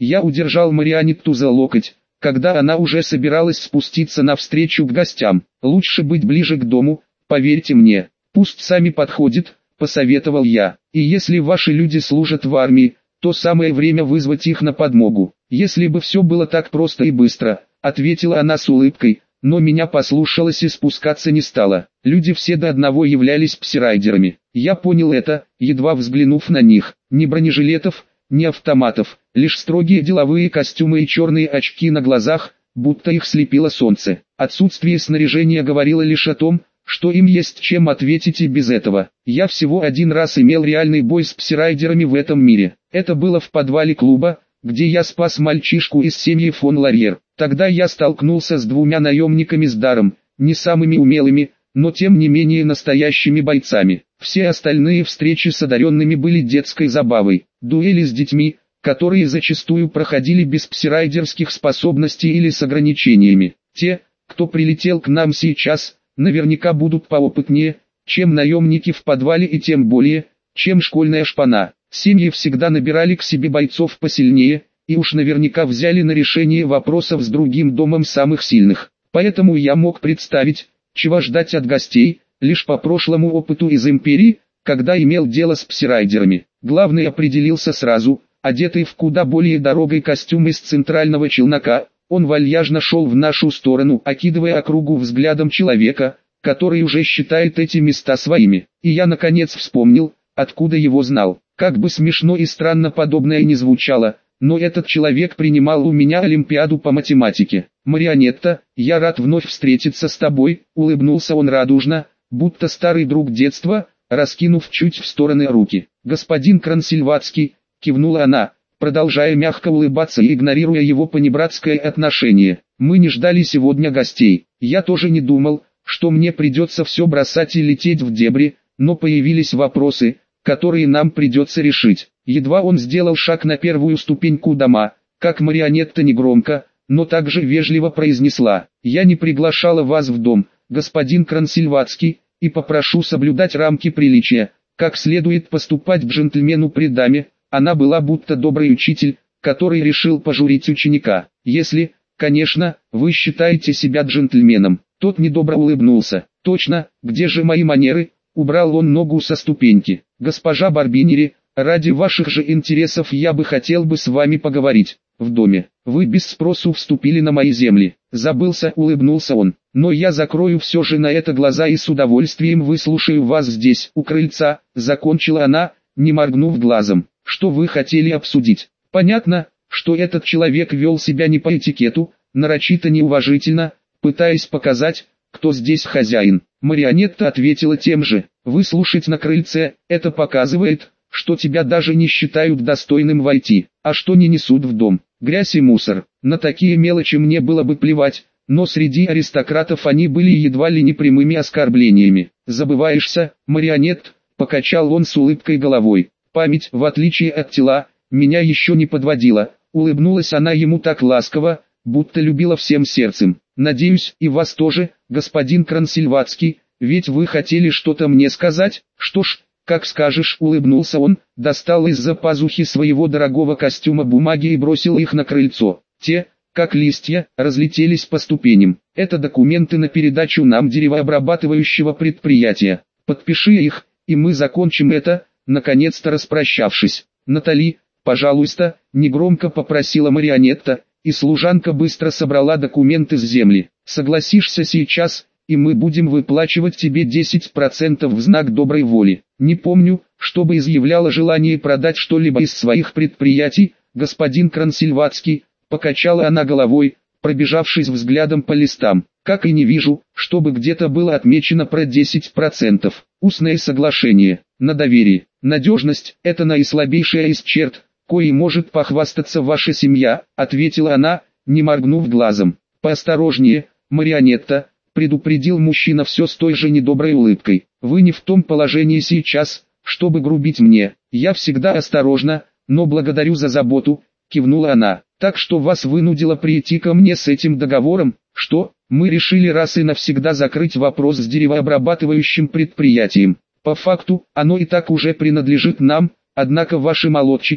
Я удержал Марианетту за локоть, когда она уже собиралась спуститься навстречу к гостям. «Лучше быть ближе к дому, поверьте мне. Пусть сами подходят», — посоветовал я. «И если ваши люди служат в армии, то самое время вызвать их на подмогу». «Если бы все было так просто и быстро», — ответила она с улыбкой, но меня послушалась и спускаться не стала. Люди все до одного являлись псирайдерами. Я понял это, едва взглянув на них. Ни бронежилетов, ни автоматов, лишь строгие деловые костюмы и черные очки на глазах, будто их слепило солнце. Отсутствие снаряжения говорило лишь о том, что им есть чем ответить и без этого. Я всего один раз имел реальный бой с псирайдерами в этом мире. Это было в подвале клуба, где я спас мальчишку из семьи фон Ларьер. Тогда я столкнулся с двумя наемниками с даром, не самыми умелыми, но тем не менее настоящими бойцами. Все остальные встречи с одаренными были детской забавой. Дуэли с детьми, которые зачастую проходили без псирайдерских способностей или с ограничениями. Те, кто прилетел к нам сейчас, наверняка будут поопытнее, чем наемники в подвале и тем более, чем школьная шпана. Семьи всегда набирали к себе бойцов посильнее, и уж наверняка взяли на решение вопросов с другим домом самых сильных. Поэтому я мог представить, чего ждать от гостей, лишь по прошлому опыту из Империи, когда имел дело с псирайдерами. Главный определился сразу, одетый в куда более дорогой костюм из центрального челнока, он вальяжно шел в нашу сторону, окидывая округу взглядом человека, который уже считает эти места своими. И я наконец вспомнил, откуда его знал. Как бы смешно и странно подобное ни звучало, но этот человек принимал у меня олимпиаду по математике. «Марианетта, я рад вновь встретиться с тобой», — улыбнулся он радужно, будто старый друг детства, раскинув чуть в стороны руки. «Господин Крансильватский», — кивнула она, продолжая мягко улыбаться и игнорируя его понебратское отношение. «Мы не ждали сегодня гостей. Я тоже не думал, что мне придется все бросать и лететь в дебри, но появились вопросы, которые нам придется решить». Едва он сделал шаг на первую ступеньку дома, как Марианетта негромко, но также вежливо произнесла: «Я не приглашала вас в дом, господин Крансильватский, и попрошу соблюдать рамки приличия, как следует поступать джентльмену при даме». Она была будто добрый учитель, который решил пожурить ученика. «Если, конечно, вы считаете себя джентльменом». Тот недобро улыбнулся. «Точно, где же мои манеры?» Убрал он ногу со ступеньки. «Госпожа Барбинери, ради ваших же интересов я бы хотел с вами поговорить. В доме. Вы без спросу вступили на мои земли». Забылся, улыбнулся он. «Но я закрою все же на это глаза и с удовольствием выслушаю вас здесь, у крыльца», закончила она, не моргнув глазом. «Что вы хотели обсудить?» Понятно, что этот человек вел себя не по этикету, нарочито неуважительно, пытаясь показать, кто здесь хозяин. Марианетта ответила тем же. «Выслушать на крыльце, это показывает, что тебя даже не считают достойным войти, а что не несут в дом. Грязь и мусор. На такие мелочи мне было бы плевать, но среди аристократов они были едва ли не прямыми оскорблениями. Забываешься, Марианетт», покачал он с улыбкой головой. «Память, в отличие от тела, меня еще не подводила». Улыбнулась она ему так ласково, будто любила всем сердцем. «Надеюсь, и вас тоже, господин Крансильватский, ведь вы хотели что-то мне сказать?» «Что ж, как скажешь», улыбнулся он, достал из-за пазухи своего дорогого костюма бумаги и бросил их на крыльцо. Те, как листья, разлетелись по ступеням. «Это документы на передачу нам деревообрабатывающего предприятия. Подпиши их, и мы закончим это», наконец-то распрощавшись. «Натали, пожалуйста», негромко попросила Марианетта, и служанка быстро собрала документы с земли. «Согласишься сейчас, и мы будем выплачивать тебе 10% в знак доброй воли. Не помню, чтобы изъявляла желание продать что-либо из своих предприятий, господин Крансильватский», покачала она головой, пробежавшись взглядом по листам. «Как и не вижу, чтобы где-то было отмечено про 10%. Устное соглашение, на доверие. Надежность – это наислабейшая из черт, коей может похвастаться ваша семья», ответила она, не моргнув глазом. «Поосторожнее, Марианетта», предупредил мужчина все с той же недоброй улыбкой. «Вы не в том положении сейчас, чтобы грубить мне. Я всегда осторожна, но благодарю за заботу», кивнула она. «Так что вас вынудило прийти ко мне с этим договором?» «Что? Мы решили раз и навсегда закрыть вопрос с деревообрабатывающим предприятием. По факту, оно и так уже принадлежит нам, однако ваши молодчики,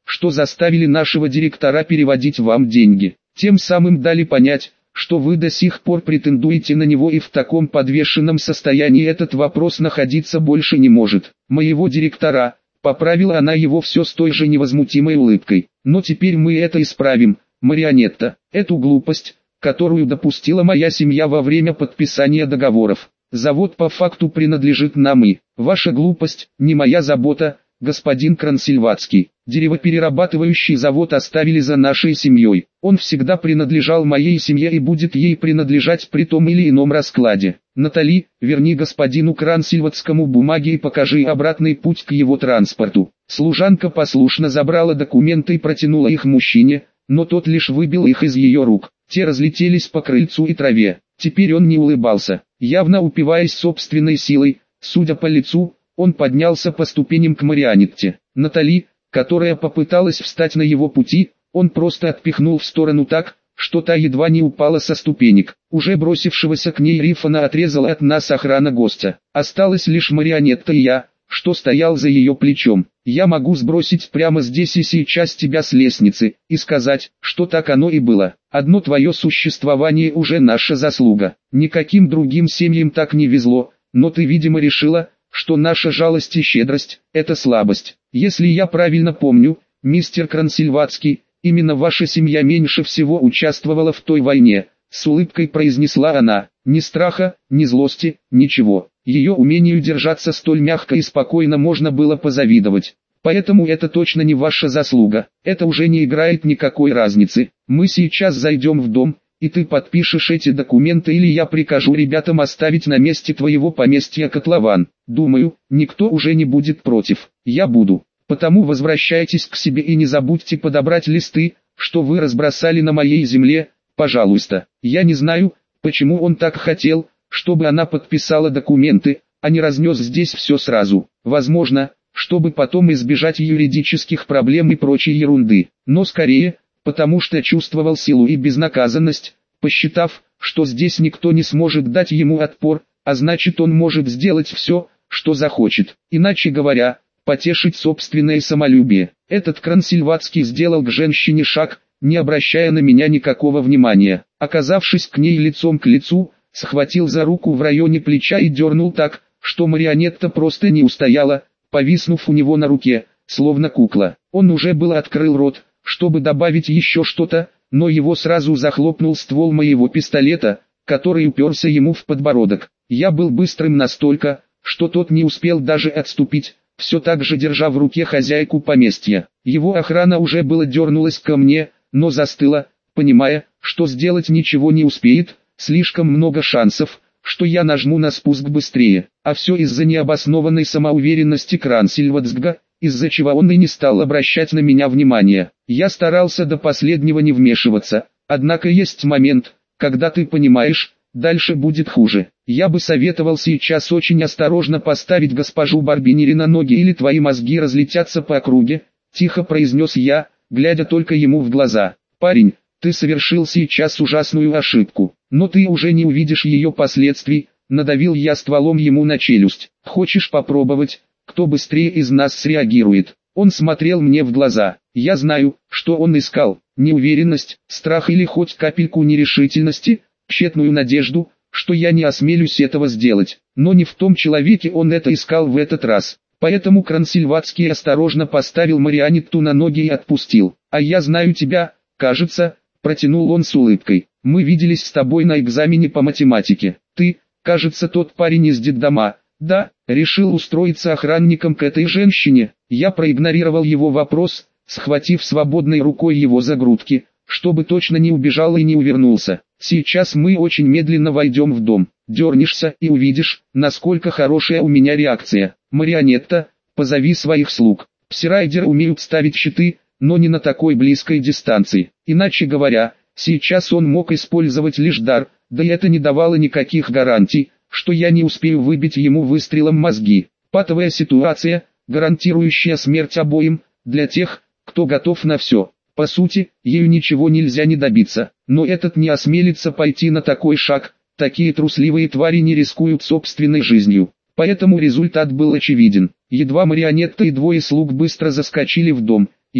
что заставили нашего директора переводить вам деньги. Тем самым дали понять, что вы до сих пор претендуете на него, и в таком подвешенном состоянии этот вопрос находиться больше не может. Моего директора, поправила она его все с той же невозмутимой улыбкой. Но теперь мы это исправим, Марионетта, эту глупость, которую допустила моя семья во время подписания договоров. Завод по факту принадлежит нам, и ваша глупость не моя забота, господин Крансильватский. Деревоперерабатывающий завод оставили за нашей семьей. Он всегда принадлежал моей семье и будет ей принадлежать при том или ином раскладе. Натали, верни господину Крансильватскому бумаги и покажи обратный путь к его транспорту. Служанка послушно забрала документы и протянула их мужчине, но тот лишь выбил их из ее рук. Те разлетелись по крыльцу и траве. Теперь он не улыбался, явно упиваясь собственной силой. Судя по лицу, он поднялся по ступеням к Марионетте. Натали, которая попыталась встать на его пути, он просто отпихнул в сторону так, что та едва не упала со ступенек. Уже бросившегося к ней Рифана отрезала от нас охрана гостя. Осталась лишь Марионетта и я, что стоял за ее плечом. Я могу сбросить прямо здесь и сейчас тебя с лестницы, и сказать, что так оно и было. Одно твое существование уже наша заслуга. Никаким другим семьям так не везло, но ты, видимо, решила, что наша жалость и щедрость – это слабость. Если я правильно помню, мистер Крансильватский, именно ваша семья меньше всего участвовала в той войне, с улыбкой произнесла она. Ни страха, ни злости, ничего. Ее умению держаться столь мягко и спокойно можно было позавидовать. Поэтому это точно не ваша заслуга. Это уже не играет никакой разницы. Мы сейчас зайдем в дом, и ты подпишешь эти документы, или я прикажу ребятам оставить на месте твоего поместья котлован. Думаю, никто уже не будет против. Я буду. Потому возвращайтесь к себе и не забудьте подобрать листы, что вы разбросали на моей земле, пожалуйста. Я не знаю, почему он так хотел, чтобы она подписала документы, а не разнес здесь все сразу. Возможно, чтобы потом избежать юридических проблем и прочей ерунды. Но скорее, потому что чувствовал силу и безнаказанность, посчитав, что здесь никто не сможет дать ему отпор, а значит он может сделать все, что захочет. Иначе говоря, потешить собственное самолюбие. Этот Крансильватский сделал к женщине шаг, не обращая на меня никакого внимания. Оказавшись к ней лицом к лицу, схватил за руку в районе плеча и дернул так, что Марионетта просто не устояла, повиснув у него на руке, словно кукла. Он уже было открыл рот, чтобы добавить еще что-то, но его сразу захлопнул ствол моего пистолета, который уперся ему в подбородок. Я был быстрым настолько, что тот не успел даже отступить, все так же держа в руке хозяйку поместья. Его охрана уже было дернулась ко мне, но застыла, понимая, что сделать ничего не успеет, слишком много шансов, что я нажму на спуск быстрее. А все из-за необоснованной самоуверенности Крансильватсга, из-за чего он и не стал обращать на меня внимания. Я старался до последнего не вмешиваться, однако есть момент, когда ты понимаешь, дальше будет хуже. Я бы советовал сейчас очень осторожно поставить госпожу Барбинери на ноги, или твои мозги разлетятся по округе, тихо произнес я, глядя только ему в глаза. Парень, ты совершил сейчас ужасную ошибку, но ты уже не увидишь ее последствий, надавил я стволом ему на челюсть. Хочешь попробовать, кто быстрее из нас среагирует? Он смотрел мне в глаза. Я знаю, что он искал: неуверенность, страх или хоть капельку нерешительности, тщетную надежду, что я не осмелюсь этого сделать. Но не в том человеке он это искал в этот раз. Поэтому Крансильватский осторожно поставил Марионетту на ноги и отпустил. А я знаю тебя, кажется, протянул он с улыбкой. Мы виделись с тобой на экзамене по математике. Ты, кажется, тот парень из детдома. Да, решил устроиться охранником к этой женщине. Я проигнорировал его вопрос, схватив свободной рукой его за грудки, чтобы точно не убежал и не увернулся. Сейчас мы очень медленно войдем в дом. Дернешься и увидишь, насколько хорошая у меня реакция. Марионетта, позови своих слуг. Псирайдеры умеют ставить щиты, но не на такой близкой дистанции. Иначе говоря, сейчас он мог использовать лишь дар, да и это не давало никаких гарантий, что я не успею выбить ему выстрелом мозги. Патовая ситуация, гарантирующая смерть обоим, для тех, кто готов на все. По сути, ею ничего нельзя не добиться, но этот не осмелится пойти на такой шаг, такие трусливые твари не рискуют собственной жизнью. Поэтому результат был очевиден. Едва Марионетта и двое слуг быстро заскочили в дом, я,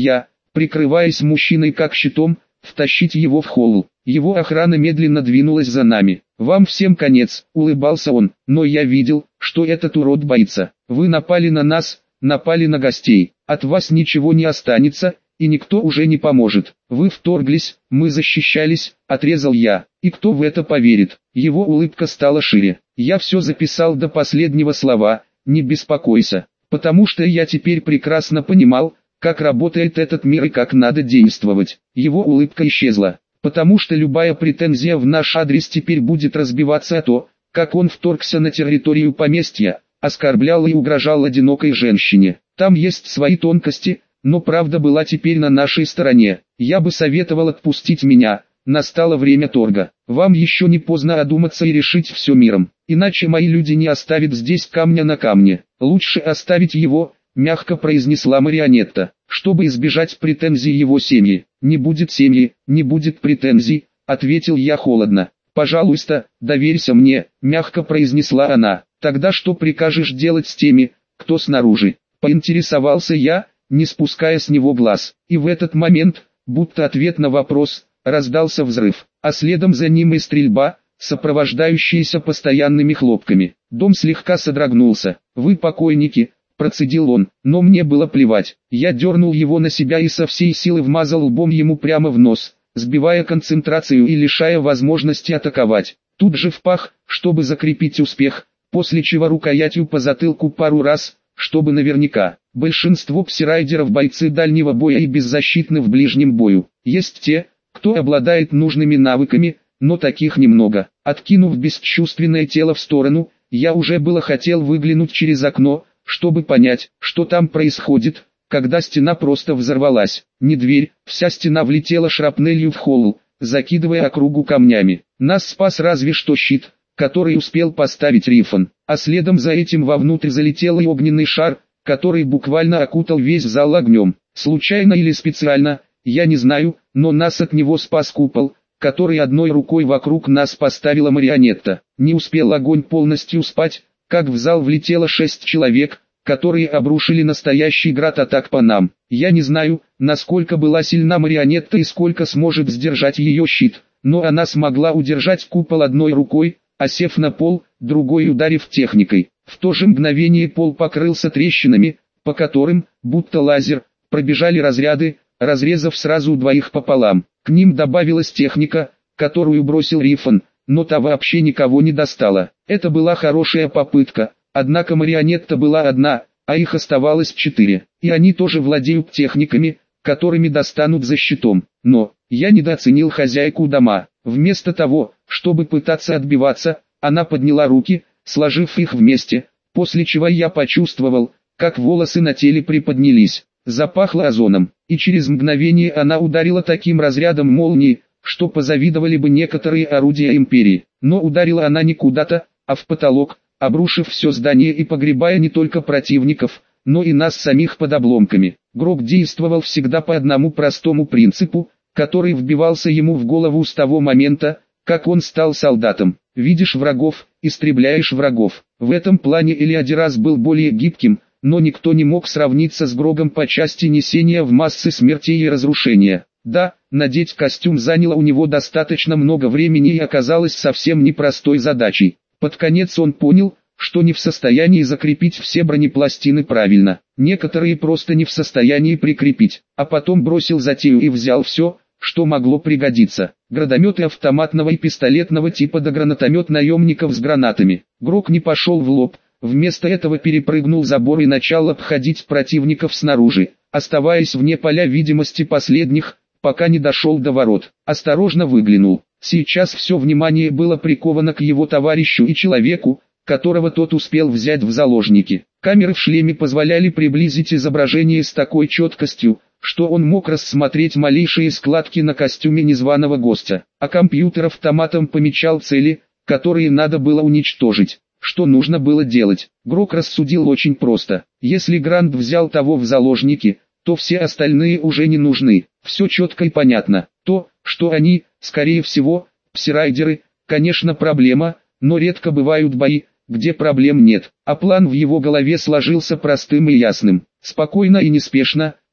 прикрываясь мужчиной как щитом, втащить его в холл. Его охрана медленно двинулась за нами. «Вам всем конец», — улыбался он, — «но я видел, что этот урод боится. Вы напали на нас, напали на гостей. От вас ничего не останется, и никто уже не поможет. Вы вторглись, мы защищались», — отрезал я. «И кто в это поверит?» Его улыбка стала шире. «Я все записал до последнего слова, не беспокойся, потому что я теперь прекрасно понимал, как работает этот мир и как надо действовать». Его улыбка исчезла, потому что любая претензия в наш адрес теперь будет разбиваться о то, как он вторгся на территорию поместья, оскорблял и угрожал одинокой женщине. Там есть свои тонкости, но правда была теперь на нашей стороне. Я бы советовал отпустить меня, настало время торга. Вам еще не поздно одуматься и решить все миром, иначе мои люди не оставят здесь камня на камне. Лучше оставить его, мягко произнесла марионетта, чтобы избежать претензий его семьи. «Не будет семьи, не будет претензий», — ответил я холодно. «Пожалуйста, доверься мне», — мягко произнесла она. «Тогда что прикажешь делать с теми, кто снаружи?» Поинтересовался я, не спуская с него глаз. И в этот момент, будто ответ на вопрос, раздался взрыв, а следом за ним и стрельба, сопровождающаяся постоянными хлопками. Дом слегка содрогнулся. «Вы покойники», — процедил он, но мне было плевать. Я дернул его на себя и со всей силы вмазал лбом ему прямо в нос, сбивая концентрацию и лишая возможности атаковать. Тут же в пах, чтобы закрепить успех, после чего рукоятью по затылку пару раз, чтобы наверняка. Большинство псирайдеров бойцы дальнего боя и беззащитны в ближнем бою. Есть те, кто обладает нужными навыками, но таких немного. Откинув бесчувственное тело в сторону, я уже было хотел выглянуть через окно, чтобы понять, что там происходит, когда стена просто взорвалась. Не дверь, вся стена влетела шрапнелью в холл, закидывая округу камнями. Нас спас разве что щит, который успел поставить Рифон, а следом за этим вовнутрь залетел и огненный шар, который буквально окутал весь зал огнем. Случайно или специально, я не знаю, но нас от него спас купол, который одной рукой вокруг нас поставила марионетта. Не успел огонь полностью спать, как в зал влетело 6 человек, которые обрушили настоящий град атак по нам. Я не знаю, насколько была сильна марионетта и сколько сможет сдержать ее щит, но она смогла удержать купол одной рукой, осев на пол, другой ударив техникой. В то же мгновение пол покрылся трещинами, по которым, будто лазер, пробежали разряды, разрезав сразу двоих пополам. К ним добавилась техника, которую бросил Рифон, но та вообще никого не достала. Это была хорошая попытка, однако марионетта была одна, а их оставалось 4, и они тоже владеют техниками, которыми достанут за щитом. Но я недооценил хозяйку дома. Вместо того, чтобы пытаться отбиваться, она подняла руки, сложив их вместе, после чего я почувствовал, как волосы на теле приподнялись. Запахло озоном, и через мгновение она ударила таким разрядом молнии, что позавидовали бы некоторые орудия империи. Но ударила она не куда-то, а в потолок, обрушив все здание и погребая не только противников, но и нас самих под обломками. Грок действовал всегда по одному простому принципу, который вбивался ему в голову с того момента, как он стал солдатом. Видишь врагов, истребляешь врагов. В этом плане Элиадирас был более гибким, но никто не мог сравниться с Грогом по части несения в массы смертей и разрушения. Да, надеть костюм заняло у него достаточно много времени и оказалось совсем непростой задачей. Под конец он понял, что не в состоянии закрепить все бронепластины правильно. Некоторые просто не в состоянии прикрепить, а потом бросил затею и взял все, что могло пригодиться. Гранатометы автоматного и пистолетного типа да гранатомет наемников с гранатами. Грок не пошел в лоб, вместо этого перепрыгнул забор и начал обходить противников снаружи, оставаясь вне поля видимости последних, пока не дошел до ворот. Осторожно выглянул. Сейчас все внимание было приковано к его товарищу и человеку, которого тот успел взять в заложники. Камеры в шлеме позволяли приблизить изображение с такой четкостью, что он мог рассмотреть малейшие складки на костюме незваного гостя, а компьютер автоматом помечал цели, которые надо было уничтожить. Что нужно было делать? Грок рассудил очень просто. Если Грант взял того в заложники, то все остальные уже не нужны. Все четко и понятно. То, что они, скорее всего, псирайдеры, конечно проблема, но редко бывают бои, где проблем нет. А план в его голове сложился простым и ясным. Спокойно и неспешно,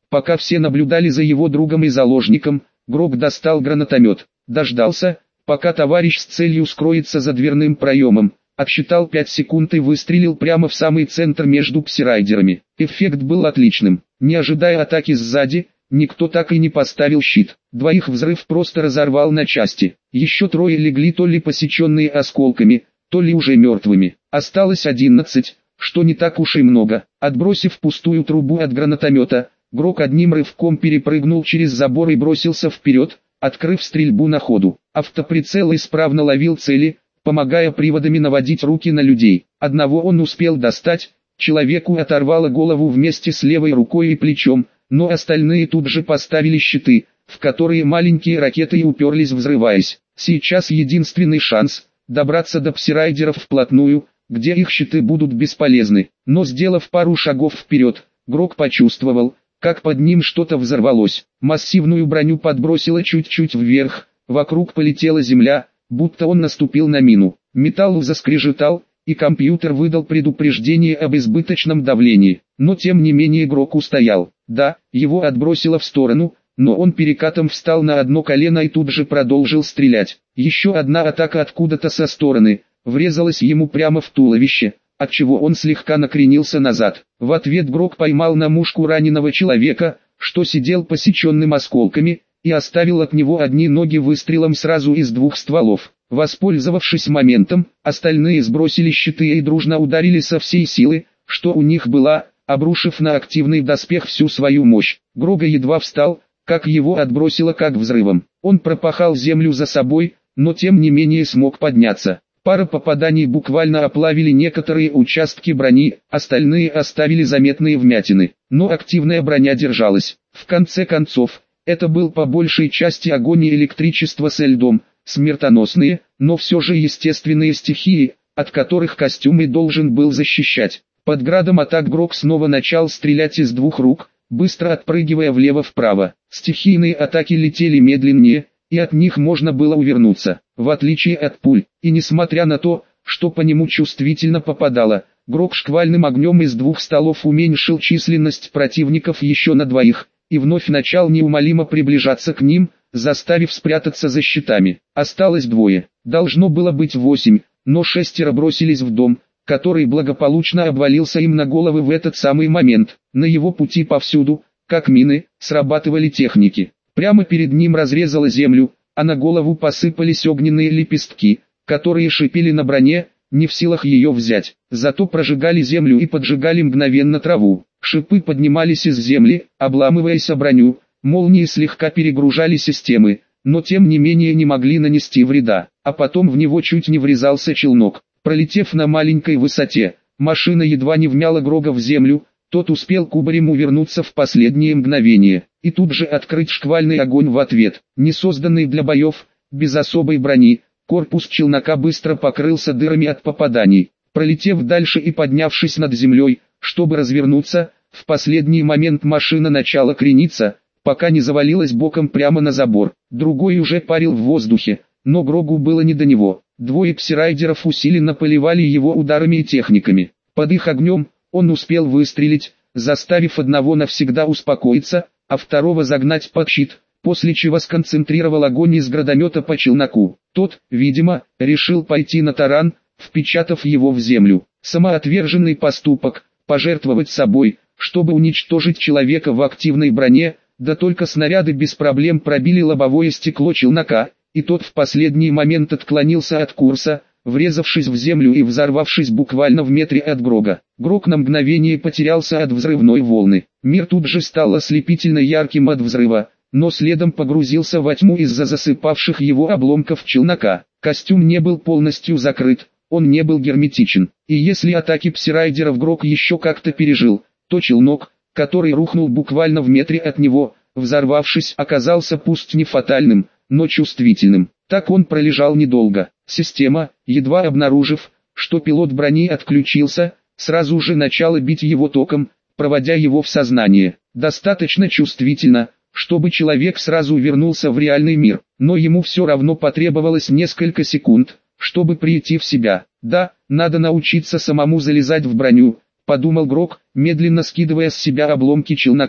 Пока все наблюдали за его другом и заложником, Грок достал гранатомет, дождался, пока товарищ с целью скроется за дверным проемом, отсчитал 5 секунд и выстрелил прямо в самый центр между псирайдерами. Эффект был отличным. Не ожидая атаки сзади, никто так и не поставил щит. Двоих взрыв просто разорвал на части. Еще 3 легли то ли посеченные осколками, то ли уже мертвыми. Осталось 11, что не так уж и много. Отбросив пустую трубу от гранатомета, Грок одним рывком перепрыгнул через забор и бросился вперед, открыв стрельбу на ходу. Автоприцел исправно ловил цели, помогая приводами наводить руки на людей. Одного он успел достать, человеку оторвало голову вместе с левой рукой и плечом, но остальные тут же поставили щиты, в которые маленькие ракеты и уперлись, взрываясь. Сейчас единственный шанс – добраться до псирайдеров вплотную, где их щиты будут бесполезны. Но сделав пару шагов вперед, Грок почувствовал, как под ним что-то взорвалось. Массивную броню подбросило чуть-чуть вверх, вокруг полетела земля, будто он наступил на мину. Металл заскрежетал, и компьютер выдал предупреждение об избыточном давлении. Но тем не менее Грок устоял. Да, его отбросило в сторону, но он перекатом встал на одно колено и тут же продолжил стрелять. Еще одна атака откуда-то со стороны, врезалась ему прямо в туловище, отчего он слегка накренился назад. В ответ Грок поймал на мушку раненого человека, что сидел посеченным осколками, и оставил от него одни ноги выстрелом сразу из 2 стволов. Воспользовавшись моментом, остальные сбросили щиты и дружно ударили со всей силы, что у них была, обрушив на активный доспех всю свою мощь. Грога едва встал, как его отбросило как взрывом. Он пропахал землю за собой, но тем не менее смог подняться. Пара попаданий буквально оплавили некоторые участки брони, остальные оставили заметные вмятины. Но активная броня держалась. В конце концов, это был по большей части огонь и электричество со льдом, смертоносные, но все же естественные стихии, от которых костюм и должен был защищать. Под градом атак Грок снова начал стрелять из 2 рук, быстро отпрыгивая влево-вправо. Стихийные атаки летели медленнее, и от них можно было увернуться, в отличие от пуль. И несмотря на то, что по нему чувствительно попадало, Грок шквальным огнем из 2 стволов уменьшил численность противников еще на 2, и вновь начал неумолимо приближаться к ним, заставив спрятаться за щитами. Осталось 2, должно было быть 8, но 6 бросились в дом, который благополучно обвалился им на головы в этот самый момент. На его пути повсюду, как мины, срабатывали техники. Прямо перед ним разрезало землю, а на голову посыпались огненные лепестки, которые шипели на броне, не в силах ее взять. Зато прожигали землю и поджигали мгновенно траву. Шипы поднимались из земли, обламываясь о броню, молнии слегка перегружали системы, но тем не менее не могли нанести вреда. А потом в него чуть не врезался челнок. Пролетев на маленькой высоте, машина едва не вмяла Грога в землю, тот успел кубарем увернуться в последние мгновения, и тут же открыть шквальный огонь в ответ. Не созданный для боев, без особой брони, корпус челнока быстро покрылся дырами от попаданий. Пролетев дальше и поднявшись над землей, чтобы развернуться, в последний момент машина начала крениться, пока не завалилась боком прямо на забор. Другой уже парил в воздухе, но Грогу было не до него. 2 псирайдеров усиленно поливали его ударами и техниками. Под их огнем он успел выстрелить, заставив одного навсегда успокоиться, а второго загнать под щит, после чего сконцентрировал огонь из градомета по челноку. Тот, видимо, решил пойти на таран, впечатав его в землю. Самоотверженный поступок, пожертвовать собой, чтобы уничтожить человека в активной броне, да только снаряды без проблем пробили лобовое стекло челнока, и тот в последний момент отклонился от курса, врезавшись в землю и взорвавшись буквально в метре от Грога. Грог на мгновение потерялся от взрывной волны. Мир тут же стал ослепительно ярким от взрыва, но следом погрузился во тьму из-за засыпавших его обломков челнока. Костюм не был полностью закрыт, он не был герметичен. И если атаки псирайдеров Грог еще как-то пережил, то челнок, который рухнул буквально в метре от него, взорвавшись, оказался пусть не фатальным, но чувствительным. Так он пролежал недолго. Система, едва обнаружив, что пилот брони отключился, сразу же начала бить его током, проводя его в сознание. Достаточно чувствительно, чтобы человек сразу вернулся в реальный мир, но ему все равно потребовалось несколько секунд, чтобы прийти в себя. Да, надо научиться самому залезать в броню, подумал Грог, медленно скидывая с себя обломки челнока.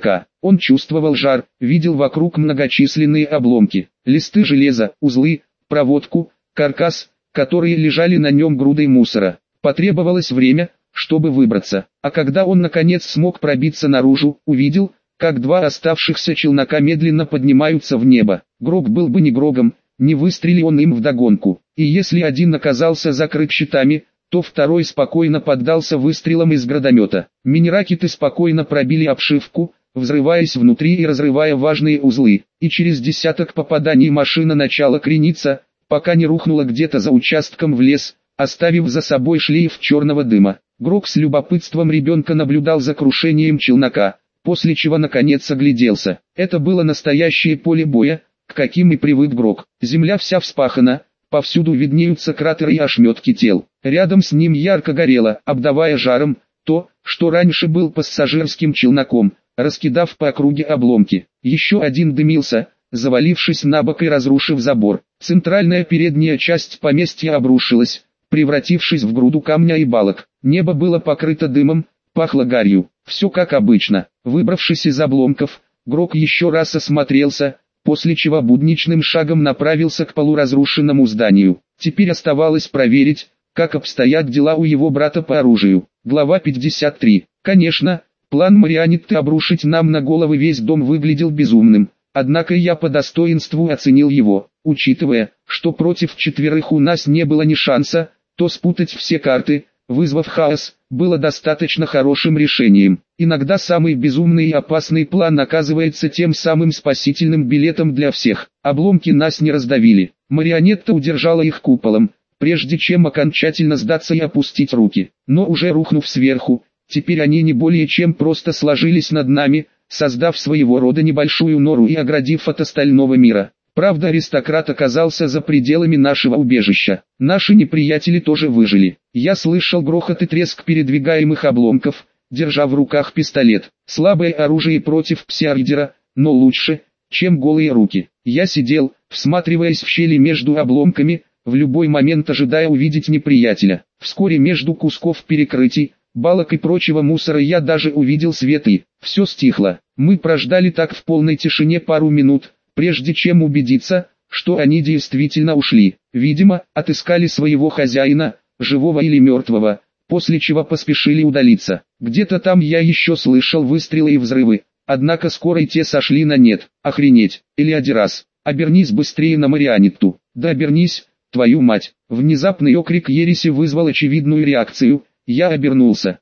Он чувствовал жар, видел вокруг многочисленные обломки, листы железа, узлы, проводку, каркас, которые лежали на нем грудой мусора. Потребовалось время, чтобы выбраться, а когда он наконец смог пробиться наружу, увидел, как два оставшихся челнока медленно поднимаются в небо. Грог был бы не Грогом, не выстрели он им вдогонку, и если один оказался закрыт щитами, то второй спокойно поддался выстрелам из гранатомета. Мини-ракеты спокойно пробили обшивку, взрываясь внутри и разрывая важные узлы, и через десяток попаданий машина начала крениться, пока не рухнула где-то за участком в лес, оставив за собой шлейф черного дыма. Грог с любопытством ребенка наблюдал за крушением челнока, после чего наконец огляделся. Это было настоящее поле боя, к каким и привык Грог. Земля вся вспахана, повсюду виднеются кратеры и ошметки тел. Рядом с ним ярко горело, обдавая жаром, то, что раньше был пассажирским челноком, раскидав по округе обломки. Еще один дымился, завалившись на бок и разрушив забор. Центральная передняя часть поместья обрушилась, превратившись в груду камня и балок. Небо было покрыто дымом, пахло гарью. Все как обычно. Выбравшись из обломков, Грог еще раз осмотрелся, после чего будничным шагом направился к полуразрушенному зданию. Теперь оставалось проверить, как обстоят дела у его брата по оружию. Глава 53. Конечно, план Марианетты обрушить нам на головы весь дом выглядел безумным, однако я по достоинству оценил его. Учитывая, что против четверых у нас не было ни шанса, то спутать все карты, вызвав хаос, было достаточно хорошим решением. Иногда самый безумный и опасный план оказывается тем самым спасительным билетом для всех. Обломки нас не раздавили. Марионетта удержала их куполом, прежде чем окончательно сдаться и опустить руки. Но уже рухнув сверху, теперь они не более чем просто сложились над нами, создав своего рода небольшую нору и оградив от остального мира. Правда, аристократ оказался за пределами нашего убежища. Наши неприятели тоже выжили. Я слышал грохот и треск передвигаемых обломков, держа в руках пистолет. Слабое оружие против псиаридера, но лучше, чем голые руки. Я сидел, всматриваясь в щели между обломками, в любой момент ожидая увидеть неприятеля. Вскоре между кусков перекрытий, балок и прочего мусора я даже увидел свет и все стихло. Мы прождали так в полной тишине пару минут, прежде чем убедиться, что они действительно ушли. Видимо, отыскали своего хозяина, живого или мертвого, после чего поспешили удалиться. Где-то там я еще слышал выстрелы и взрывы, однако скоро и те сошли на нет. Охренеть, Элиадирас, обернись быстрее на Марианетту. Да обернись, твою мать. Внезапный окрик ереси вызвал очевидную реакцию. Я обернулся,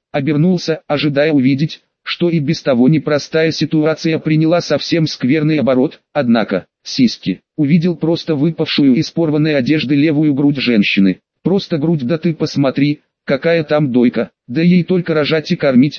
ожидая увидеть, что и без того непростая ситуация приняла совсем скверный оборот, однако, сиськи, увидел просто выпавшую из порванной одежды левую грудь женщины. Просто грудь, да ты посмотри, какая там дойка, да ей только рожать и кормить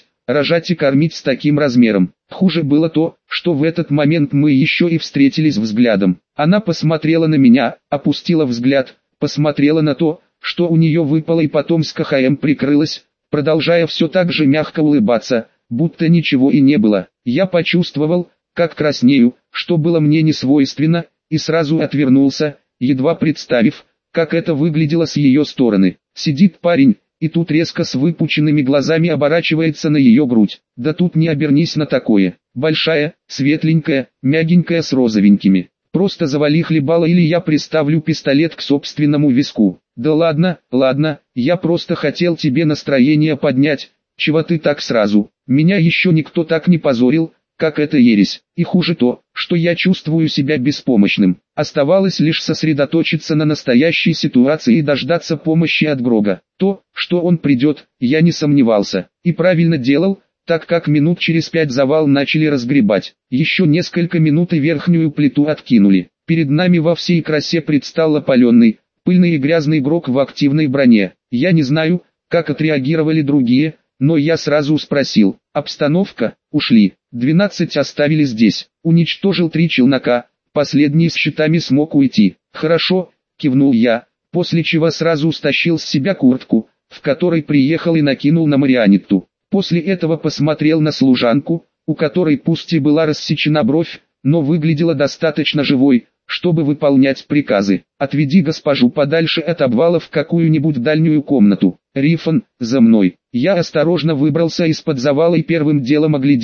с таким размером. Хуже было то, что в этот момент мы еще и встретились взглядом. Она посмотрела на меня, опустила взгляд, посмотрела на то, что у нее выпало и потом с КХМ прикрылась, продолжая все так же мягко улыбаться, будто ничего и не было. Я почувствовал, как краснею, что было мне не свойственно, и сразу отвернулся, едва представив, как это выглядело с ее стороны. Сидит парень, и тут резко с выпученными глазами оборачивается на ее грудь. Да тут не обернись на такое. Большая, светленькая, мягенькая с розовенькими. Просто завали хлебало или я приставлю пистолет к собственному виску. Да ладно, я просто хотел тебе настроение поднять. Чего ты так сразу? Меня еще никто так не позорил, как эта ересь. И хуже то, что я чувствую себя беспомощным. Оставалось лишь сосредоточиться на настоящей ситуации и дождаться помощи от Грога. То, что он придет, я не сомневался. И правильно делал, так как минут через 5 завал начали разгребать. Еще несколько минут и верхнюю плиту откинули. Перед нами во всей красе предстал опаленный, пыльный и грязный Грог в активной броне. Я не знаю, как отреагировали другие, но я сразу спросил. Обстановка? Ушли. 12 оставили здесь. Уничтожил 3 челнока, последний с щитами смог уйти. Хорошо, кивнул я, после чего сразу стащил с себя куртку, в которой приехал и накинул на Марианетту. После этого посмотрел на служанку, у которой пусть и была рассечена бровь, но выглядела достаточно живой, чтобы выполнять приказы. Отведи госпожу подальше от обвала в какую-нибудь дальнюю комнату. Рифон, за мной. Я осторожно выбрался из-под завала и первым делом огляделся.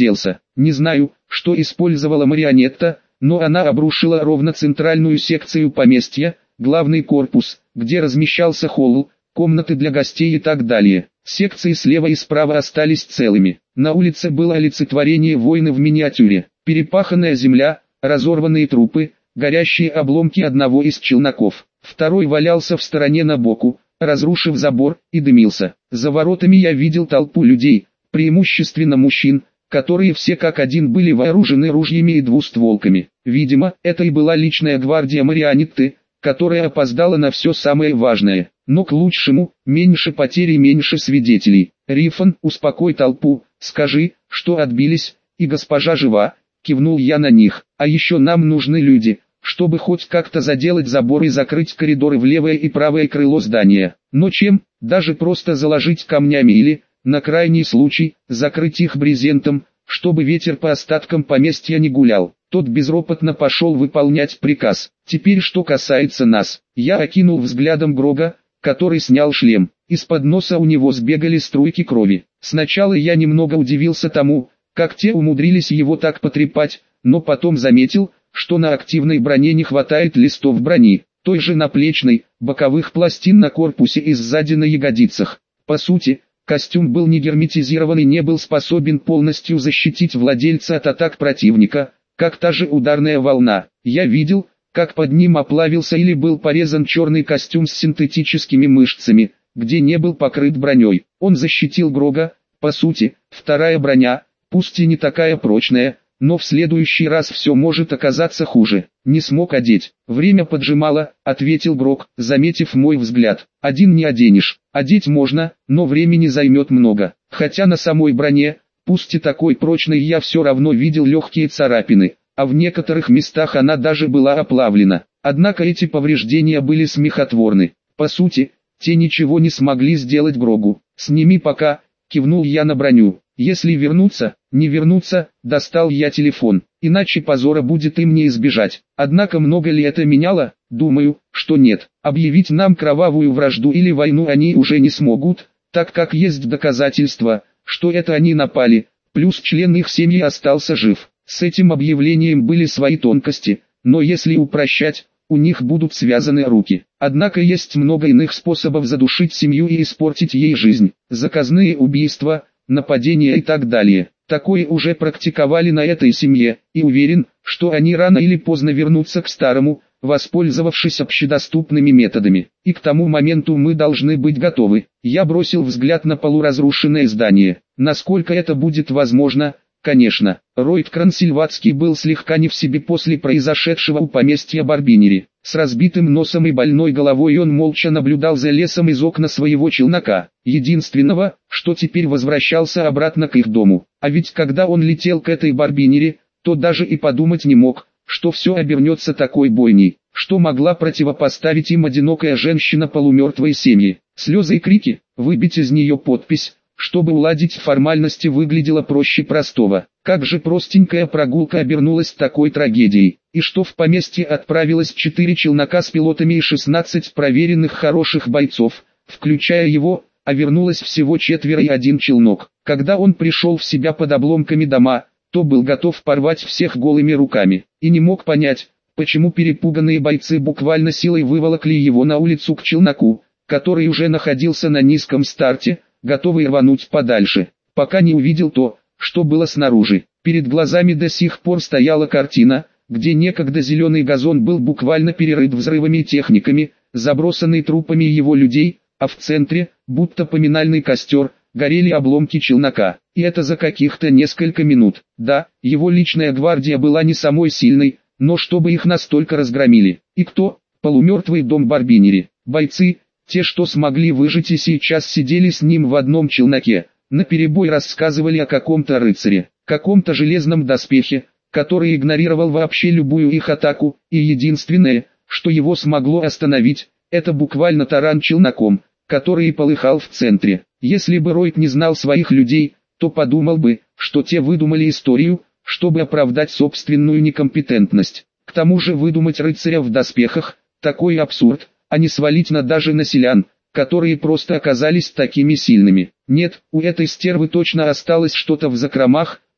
Не знаю, что использовала марионетта, но она обрушила ровно центральную секцию поместья, главный корпус, где размещался холл, комнаты для гостей и так далее. Секции слева и справа остались целыми. На улице было олицетворение войны в миниатюре. Перепаханная земля, разорванные трупы, горящие обломки одного из челноков. Второй валялся в стороне набоку, разрушив забор, и дымился. За воротами я видел толпу людей, преимущественно мужчин, которые все как один были вооружены ружьями и двустволками. Видимо, это и была личная гвардия марионетты, которая опоздала на все самое важное. Но к лучшему, меньше потерь и меньше свидетелей. Рифан, успокой толпу, скажи, что отбились, и госпожа жива, кивнул я на них. А еще нам нужны люди, чтобы хоть как-то заделать забор и закрыть коридоры в левое и правое крыло здания. Но чем? Даже просто заложить камнями или, на крайний случай, закрыть их брезентом, чтобы ветер по остаткам поместья не гулял. Тот безропотно пошел выполнять приказ. Теперь что касается нас. Я окинул взглядом Грога, который снял шлем. Из-под носа у него сбегали струйки крови. Сначала я немного удивился тому, как те умудрились его так потрепать, но потом заметил, что на активной броне не хватает листов брони, той же наплечной, боковых пластин на корпусе и сзади на ягодицах. По сути, костюм был не герметизирован и не был способен полностью защитить владельца от атак противника, как та же ударная волна. Я видел, как под ним оплавился или был порезан черный костюм с синтетическими мышцами, где не был покрыт броней. Он защитил Грога, по сути, вторая броня, пусть и не такая прочная, но в следующий раз все может оказаться хуже. Не смог одеть. Время поджимало, ответил Грог, заметив мой взгляд. Один не оденешь. Одеть можно, но времени займет много. Хотя на самой броне, пусть и такой прочной, я все равно видел легкие царапины, а в некоторых местах она даже была оплавлена. Однако эти повреждения были смехотворны. По сути, те ничего не смогли сделать Грогу. «Сними пока», — кивнул я на броню. «Если вернуться, не вернуться», — достал я телефон. «Иначе позора будет им не избежать». Однако много ли это меняло? Думаю, что нет. Объявить нам кровавую вражду или войну они уже не смогут, так как есть доказательства, что это они напали, плюс член их семьи остался жив. С этим объявлением были свои тонкости, но если упрощать, у них будут связаны руки. Однако есть много иных способов задушить семью и испортить ей жизнь. Заказные убийства, нападения и так далее. Такое уже практиковали на этой семье, и уверен, что они рано или поздно вернутся к старому, воспользовавшись общедоступными методами. И к тому моменту мы должны быть готовы. Я бросил взгляд на полуразрушенное здание. Насколько это будет возможно, конечно. Ройд Крансильватский был слегка не в себе после произошедшего у поместья Барбинери. С разбитым носом и больной головой он молча наблюдал за лесом из окна своего челнока, единственного, что теперь возвращался обратно к их дому. А ведь когда он летел к этой Барбинери, то даже и подумать не мог, что все обернется такой бойней, что могла противопоставить им одинокая женщина полумертвой семьи. Слезы и крики, выбить из нее подпись, чтобы уладить формальности, выглядело проще простого. Как же простенькая прогулка обернулась такой трагедией. И что в поместье отправилось 4 челнока с пилотами и 16 проверенных хороших бойцов, включая его, а вернулось всего 4 и 1 челнок. Когда он пришел в себя под обломками дома, то был готов порвать всех голыми руками. И не мог понять, почему перепуганные бойцы буквально силой выволокли его на улицу к челноку, который уже находился на низком старте, готовый рвануть подальше, пока не увидел то, что было снаружи. Перед глазами до сих пор стояла картина, где некогда зеленый газон был буквально перерыт взрывами и техниками, забросанный трупами его людей, а в центре, будто поминальный костер, горели обломки челнока. И это за каких-то несколько минут. Да, его личная гвардия была не самой сильной, но чтобы их настолько разгромили. И кто? Полумертвый дом Барбинери. Бойцы, те, что смогли выжить и сейчас сидели с ним в одном челноке, наперебой рассказывали о каком-то рыцаре, каком-то железном доспехе, который игнорировал вообще любую их атаку, и единственное, что его смогло остановить, это буквально таран челноком, который и полыхал в центре. Если бы Ройд не знал своих людей, то подумал бы, что те выдумали историю, чтобы оправдать собственную некомпетентность. К тому же выдумать рыцаря в доспехах – такой абсурд, а не свалить даже на селян, которые просто оказались такими сильными. Нет, у этой стервы точно осталось что-то в закромах,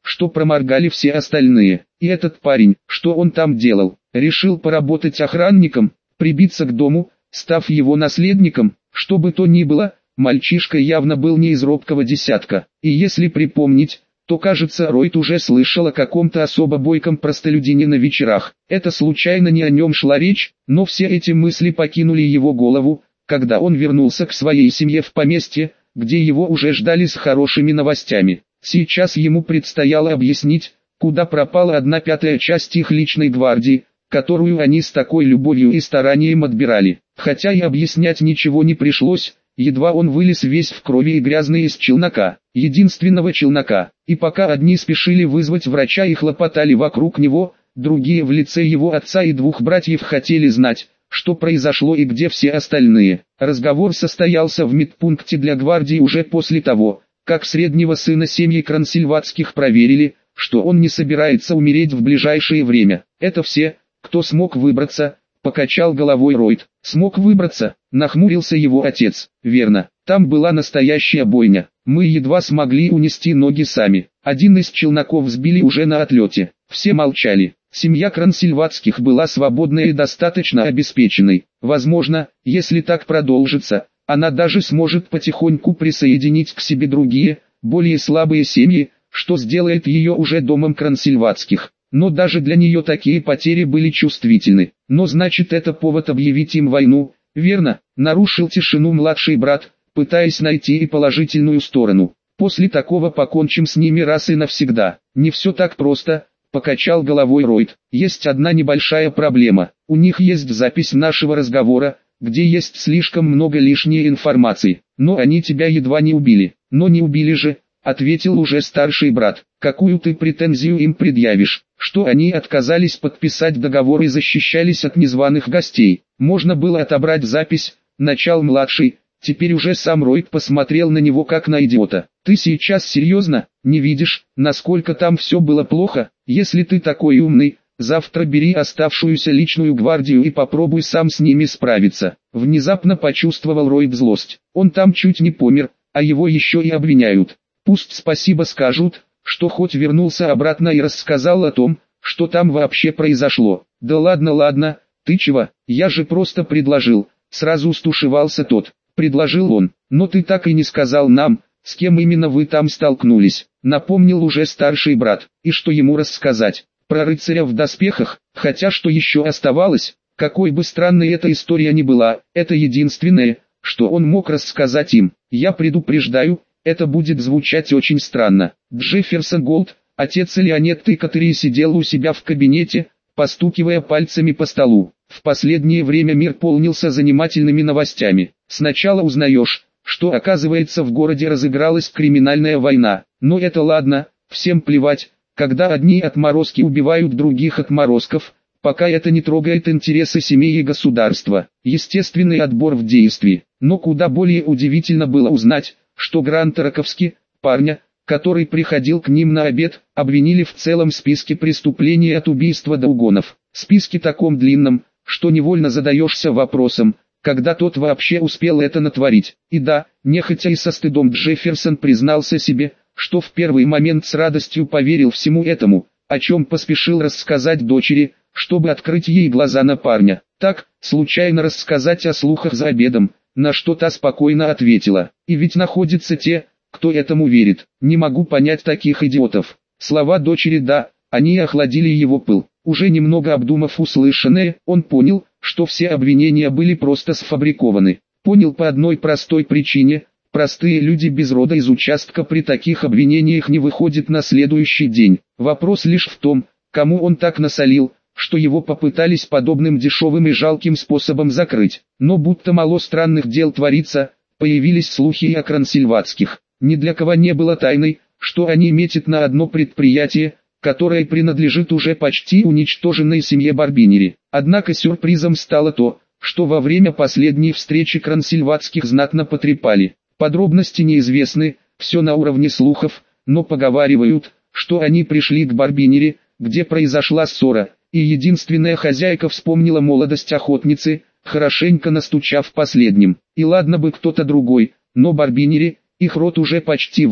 что проморгали все остальные. И этот парень, что он там делал? Решил поработать охранником, прибиться к дому, став его наследником, что бы то ни было, мальчишка явно был не из робкого десятка. И если припомнить, то кажется, Ройд уже слышал о каком-то особо бойком простолюдине на вечерах. Это случайно не о нем шла речь, но все эти мысли покинули его голову, когда он вернулся к своей семье в поместье, где его уже ждали с хорошими новостями. Сейчас ему предстояло объяснить, куда пропала 1/5 часть их личной гвардии, которую они с такой любовью и старанием отбирали. Хотя и объяснять ничего не пришлось, едва он вылез весь в крови и грязный из челнока, единственного челнока. И пока одни спешили вызвать врача и хлопотали вокруг него, другие в лице его отца и 2 братьев хотели знать, что произошло и где все остальные. Разговор состоялся в медпункте для гвардии уже после того, как среднего сына семьи Крансильватских проверили, что он не собирается умереть в ближайшее время. Это все, кто смог выбраться, покачал головой Ройд. Смог выбраться, нахмурился его отец. Верно, там была настоящая бойня. Мы едва смогли унести ноги сами. Один из челноков сбили уже на отлете. Все молчали. Семья Крансильватских была свободной и достаточно обеспеченной. Возможно, если так продолжится, она даже сможет потихоньку присоединить к себе другие, более слабые семьи, что сделает ее уже домом Крансильватских. Но даже для нее такие потери были чувствительны. Но значит, это повод объявить им войну, верно? Нарушил тишину младший брат, пытаясь найти и положительную сторону. После такого покончим с ними раз и навсегда. Не все так просто, покачал головой Ройд. Есть одна небольшая проблема. У них есть запись нашего разговора, где есть слишком много лишней информации. Но они тебя едва не убили. Но не убили же, ответил уже старший брат. Какую ты претензию им предъявишь? Что они отказались подписать договор и защищались от незваных гостей. Можно было отобрать запись, начал младший. Теперь уже сам Ройд посмотрел на него как на идиота. Ты сейчас серьезно, не видишь, насколько там все было плохо? Если ты такой умный, завтра бери оставшуюся личную гвардию и попробуй сам с ними справиться. Внезапно почувствовал Ройд злость. Он там чуть не помер, а его еще и обвиняют. Пусть спасибо скажут, что хоть вернулся обратно и рассказал о том, что там вообще произошло. Да ладно, ты чего, я же просто предложил, сразу стушевался тот. Предложил он, но ты так и не сказал нам, с кем именно вы там столкнулись. Напомнил уже старший брат, и что ему рассказать. Про рыцаря в доспехах, хотя что еще оставалось, какой бы странной эта история ни была, это единственное, что он мог рассказать им. Я предупреждаю, это будет звучать очень странно. Джефферсон Голд, отец Леонетты, который сидел у себя в кабинете, постукивая пальцами по столу. В последнее время мир полнился занимательными новостями. Сначала узнаешь, что оказывается в городе разыгралась криминальная война. Но это ладно, всем плевать, когда одни отморозки убивают других отморозков, пока это не трогает интересы семьи и государства. Естественный отбор в действии. Но куда более удивительно было узнать, что Грант Раковски, парня, который приходил к ним на обед, обвинили в целом списке преступлений от убийства до угонов. Списке таком длинном, что невольно задаешься вопросом, когда тот вообще успел это натворить. И да, нехотя и со стыдом Джефферсон признался себе, что в первый момент с радостью поверил всему этому, о чем поспешил рассказать дочери, чтобы открыть ей глаза на парня. Так, случайно рассказать о слухах за обедом, на что та спокойно ответила. И ведь находятся те, кто этому верит. Не могу понять таких идиотов. Слова дочери да, они охладили его пыл. Уже немного обдумав услышанное, он понял, что все обвинения были просто сфабрикованы. Понял по одной простой причине: простые люди без рода из участка при таких обвинениях не выходят на следующий день. Вопрос лишь в том, кому он так насолил, что его попытались подобным дешевым и жалким способом закрыть. Но будто мало странных дел творится, появились слухи и о Крансильватских. Ни для кого не было тайной, что они метят на одно предприятие, которое принадлежит уже почти уничтоженной семье Барбинери. Однако сюрпризом стало то, что во время последней встречи Крансильватских знатно потрепали. Подробности неизвестны, все на уровне слухов, но поговаривают, что они пришли к Барбинери, где произошла ссора, и единственная хозяйка вспомнила молодость охотницы, хорошенько настучав последним. И ладно бы кто-то другой, но Барбинери, их род уже почти вымер,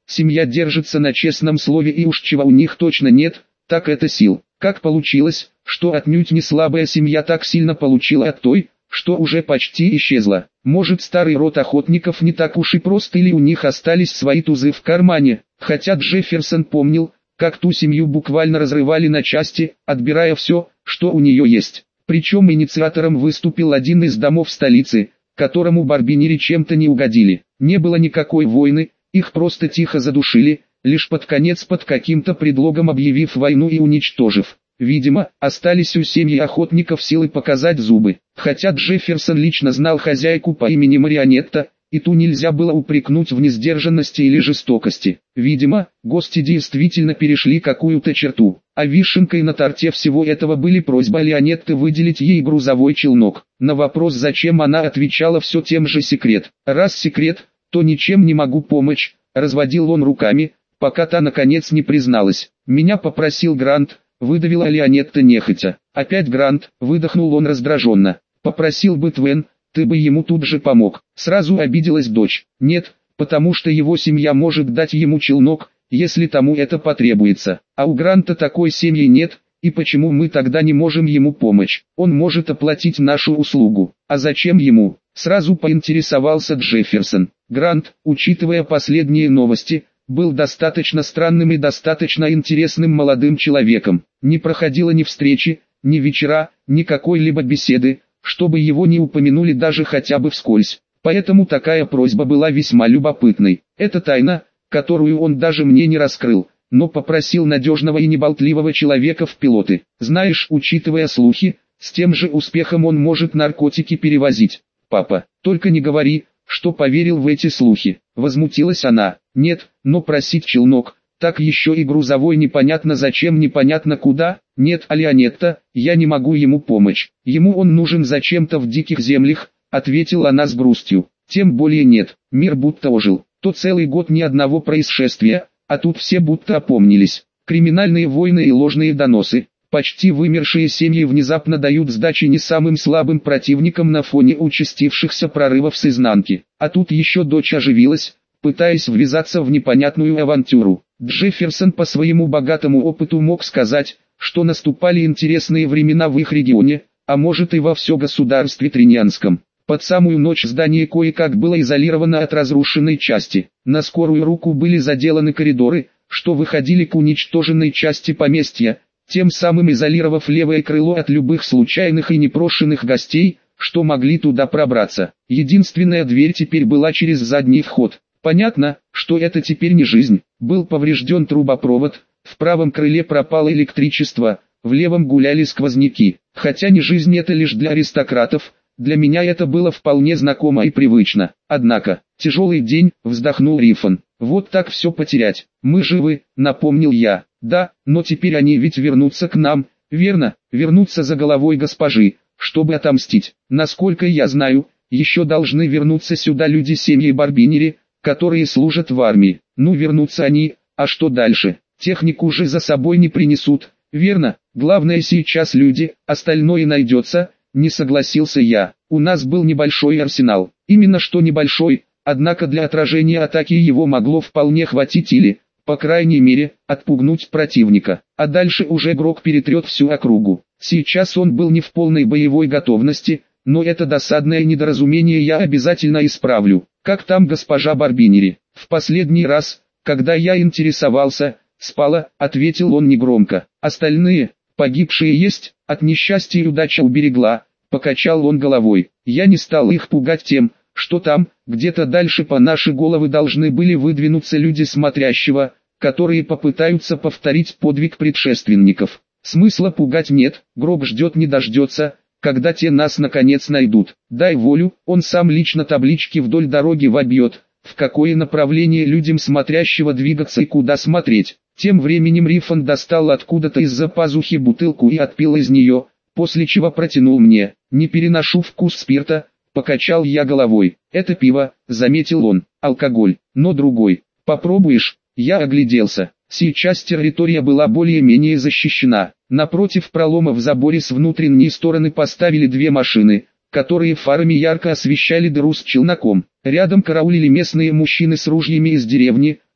Семья держится на честном слове, и уж чего у них точно нет, так это сил. Как получилось, что отнюдь не слабая семья так сильно получила от той, что уже почти исчезла? Может, старый род охотников не так уж и прост, или у них остались свои тузы в кармане? Хотя Джефферсон помнил, как ту семью буквально разрывали на части, отбирая все, что у нее есть. Причем инициатором выступил один из домов столицы, которому Барбинери чем-то не угодили. Не было никакой войны, их просто тихо задушили, лишь под конец под каким-то предлогом объявив войну и уничтожив. Видимо, остались у семьи охотников силы показать зубы. Хотя Джефферсон лично знал хозяйку по имени Марионетта, и ту нельзя было упрекнуть в несдержанности или жестокости. Видимо, гости действительно перешли какую-то черту. А вишенкой на торте всего этого были просьба Леонетты выделить ей грузовой челнок. На вопрос, зачем, она отвечала все тем же: секрет. Раз секрет, то ничем не могу помочь, разводил он руками, пока та наконец не призналась. Меня попросил Грант, выдавила Леонетта нехотя. Опять Грант, выдохнул он раздраженно. Попросил бы Твен, ты бы ему тут же помог. Сразу обиделась дочь. Нет, потому что его семья может дать ему челнок, если тому это потребуется. А у Гранта такой семьи нет, и почему мы тогда не можем ему помочь? Он может оплатить нашу услугу. А зачем ему? Сразу поинтересовался Джефферсон. Грант, учитывая последние новости, был достаточно странным и достаточно интересным молодым человеком. Не проходило ни встречи, ни вечера, ни какой-либо беседы, чтобы его не упомянули даже хотя бы вскользь. Поэтому такая просьба была весьма любопытной. Это тайна, которую он даже мне не раскрыл, но попросил надежного и неболтливого человека в пилоты. Знаешь, учитывая слухи, с тем же успехом он может наркотики перевозить. Папа, только не говори, что поверил в эти слухи. Возмутилась она. Нет, но просить челнок, так еще и грузовой, непонятно зачем, непонятно куда. Нет, Леонетта, я не могу ему помочь. Ему он нужен зачем-то в диких землях, ответила она с грустью. Тем более нет, мир будто ожил. То целый год ни одного происшествия, а тут все будто опомнились. Криминальные войны и ложные доносы. Почти вымершие семьи внезапно дают сдачи не самым слабым противникам на фоне участившихся прорывов с изнанки. А тут еще дочь оживилась, пытаясь ввязаться в непонятную авантюру. Джефферсон по своему богатому опыту мог сказать, что наступали интересные времена в их регионе, а может и во все государстве Триньянском. Под самую ночь здание кое-как было изолировано от разрушенной части. На скорую руку были заделаны коридоры, что выходили к уничтоженной части поместья, тем самым изолировав левое крыло от любых случайных и непрошенных гостей, что могли туда пробраться. Единственная дверь теперь была через задний вход. Понятно, что это теперь не жизнь. Был поврежден трубопровод, в правом крыле пропало электричество, в левом гуляли сквозняки. Хотя не жизнь это лишь для аристократов, для меня это было вполне знакомо и привычно. Однако, тяжелый день, вздохнул Рифон. Вот так все потерять. Мы живы, напомнил я. Да, но теперь они ведь вернутся к нам, верно? Вернутся за головой госпожи, чтобы отомстить. Насколько я знаю, еще должны вернуться сюда люди семьи Барбинери, которые служат в армии. Ну, вернутся они, а что дальше? Технику же за собой не принесут, верно? Главное сейчас люди, остальное найдется, не согласился я. У нас был небольшой арсенал. Именно что небольшой, однако для отражения атаки его могло вполне хватить или, по крайней мере, отпугнуть противника. А дальше уже Грок перетрет всю округу. Сейчас он был не в полной боевой готовности, но это досадное недоразумение я обязательно исправлю. Как там госпожа Барбинери? В последний раз, когда я интересовался, спала, ответил он негромко. Остальные, погибшие есть, от несчастья и удача уберегла, покачал он головой. Я не стал их пугать тем, что там, где-то дальше по наши головы должны были выдвинуться люди смотрящего, которые попытаются повторить подвиг предшественников. Смысла пугать нет, Грок ждет не дождется, когда те нас наконец найдут. Дай волю, он сам лично таблички вдоль дороги вобьет, в какое направление людям смотрящего двигаться и куда смотреть. Тем временем Рифон достал откуда-то из-за пазухи бутылку и отпил из нее, после чего протянул мне. Не переношу вкус спирта, покачал я головой. Это пиво, заметил он, алкоголь, но другой. Попробуешь? Я огляделся. Сейчас территория была более-менее защищена. Напротив пролома в заборе с внутренней стороны поставили две машины, которые фарами ярко освещали дыру с челноком. Рядом караулили местные мужчины с ружьями из деревни,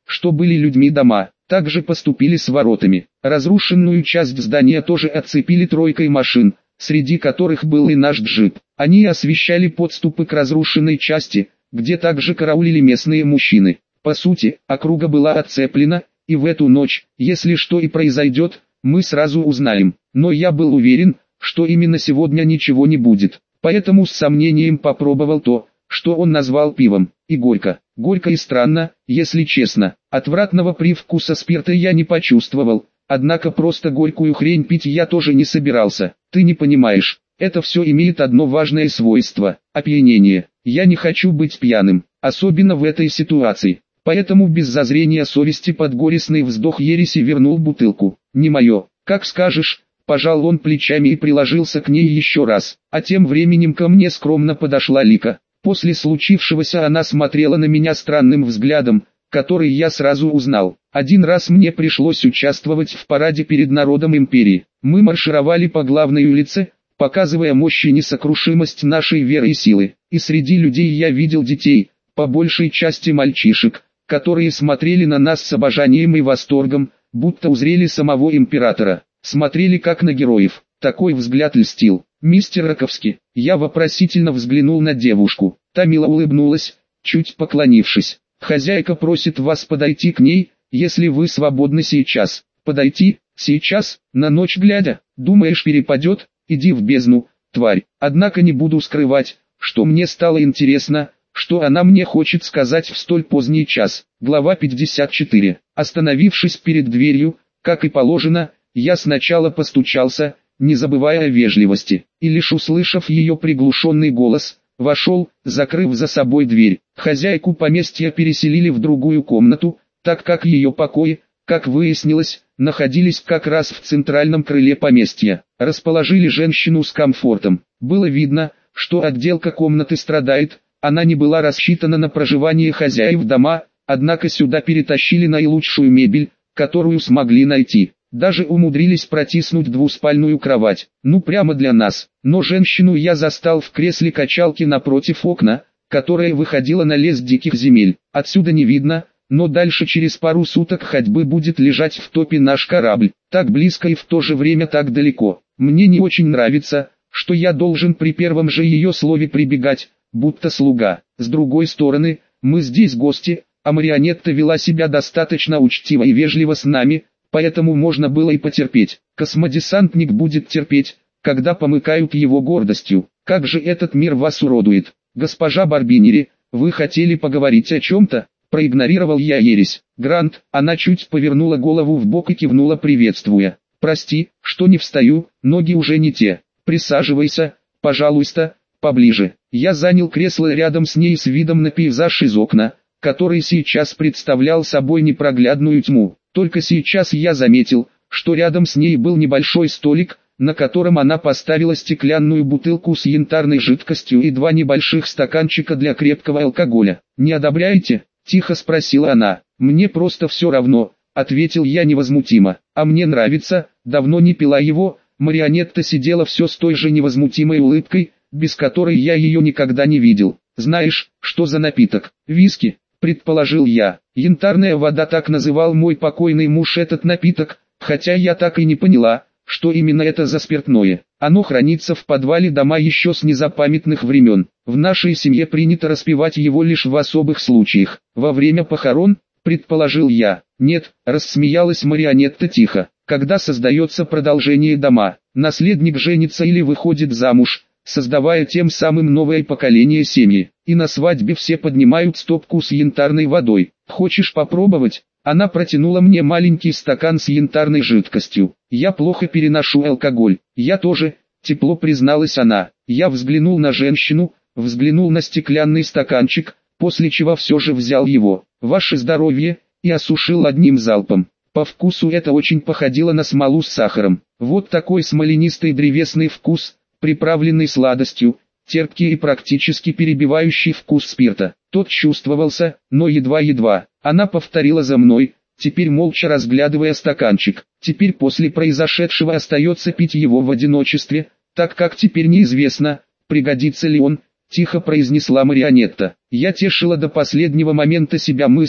что были людьми дома. Также поступили с воротами. Разрушенную часть здания тоже оцепили тройкой машин, среди которых был и наш джип. Они освещали подступы к разрушенной части, где также караулили местные мужчины. По сути, округа была оцеплена, и в эту ночь, если что и произойдет, мы сразу узнаем. Но я был уверен, что именно сегодня ничего не будет. Поэтому с сомнением попробовал то, что он назвал пивом, и горько. Горько и странно, если честно. Отвратного привкуса спирта я не почувствовал, однако просто горькую хрень пить я тоже не собирался. Ты не понимаешь, это все имеет одно важное свойство – опьянение. Я не хочу быть пьяным, особенно в этой ситуации. Поэтому без зазрения совести под горестный вздох ереси вернул бутылку. Не мое, как скажешь. Пожал он плечами и приложился к ней еще раз. А тем временем ко мне скромно подошла Лика. После случившегося она смотрела на меня странным взглядом, который я сразу узнал. Один раз мне пришлось участвовать в параде перед народом империи. Мы маршировали по главной улице, показывая мощь и несокрушимость нашей веры и силы. И среди людей я видел детей, по большей части мальчишек, которые смотрели на нас с обожанием и восторгом, будто узрели самого императора. Смотрели как на героев. Такой взгляд льстил. «Мистер Раковский». Я вопросительно взглянул на девушку. Та мило улыбнулась, чуть поклонившись. «Хозяйка просит вас подойти к ней, если вы свободны сейчас». «Подойти? Сейчас? На ночь глядя? Думаешь, перепадет? Иди в бездну, тварь». Однако не буду скрывать, что мне стало интересно, что она мне хочет сказать в столь поздний час. Глава 54. Остановившись перед дверью, как и положено, я сначала постучался, не забывая о вежливости, и лишь услышав ее приглушенный голос, вошел, закрыв за собой дверь. Хозяйку поместья переселили в другую комнату, так как ее покои, как выяснилось, находились как раз в центральном крыле поместья. Расположили женщину с комфортом. Было видно, что отделка комнаты страдает, она не была рассчитана на проживание хозяев дома, однако сюда перетащили наилучшую мебель, которую смогли найти. Даже умудрились протиснуть двуспальную кровать, ну прямо для нас. Но женщину я застал в кресле качалки напротив окна, которое выходило на лес диких земель. Отсюда не видно, но дальше через пару суток ходьбы будет лежать в топе наш корабль. Так близко и в то же время так далеко. Мне не очень нравится, что я должен при первом же ее слове прибегать, будто слуга. С другой стороны, мы здесь гости, а марионетта вела себя достаточно учтиво и вежливо с нами, поэтому можно было и потерпеть. Космодесантник будет терпеть, когда помыкают его гордостью. Как же этот мир вас уродует. Госпожа Барбинери, вы хотели поговорить о чем-то? Проигнорировал я ересь. Грант, она чуть повернула голову в бок и кивнула, приветствуя. Прости, что не встаю, ноги уже не те. Присаживайся, пожалуйста, поближе. Я занял кресло рядом с ней с видом на пейзаж из окна, который сейчас представлял собой непроглядную тьму. Только сейчас я заметил, что рядом с ней был небольшой столик, на котором она поставила стеклянную бутылку с янтарной жидкостью и два небольших стаканчика для крепкого алкоголя. «Не одобряете?» – тихо спросила она. «Мне просто все равно», – ответил я невозмутимо. «А мне нравится, давно не пила его». Марионетта сидела все с той же невозмутимой улыбкой, без которой я ее никогда не видел. «Знаешь, что за напиток? Виски?» – предположил я. «Янтарная вода», так называл мой покойный муж этот напиток, хотя я так и не поняла, что именно это за спиртное. Оно хранится в подвале дома еще с незапамятных времен. В нашей семье принято распивать его лишь в особых случаях. Во время похорон, предположил я. «Нет», – рассмеялась марионетта тихо. «Когда создается продолжение дома, наследник женится или выходит замуж, создавая тем самым новое поколение семьи. И на свадьбе все поднимают стопку с янтарной водой. Хочешь попробовать?» Она протянула мне маленький стакан с янтарной жидкостью. «Я плохо переношу алкоголь». «Я тоже», тепло призналась она. Я взглянул на женщину, взглянул на стеклянный стаканчик, после чего все же взял его. «Ваше здоровье», и осушил одним залпом. По вкусу это очень походило на смолу с сахаром. Вот такой смоленистый древесный вкус, приправленный сладостью, терпкий и практически перебивающий вкус спирта. Тот чувствовался, но едва-едва. Она повторила за мной, теперь молча разглядывая стаканчик. Теперь после произошедшего остается пить его в одиночестве, так как теперь неизвестно, пригодится ли он, тихо произнесла марионетта. Я тешила до последнего момента себя мыслью,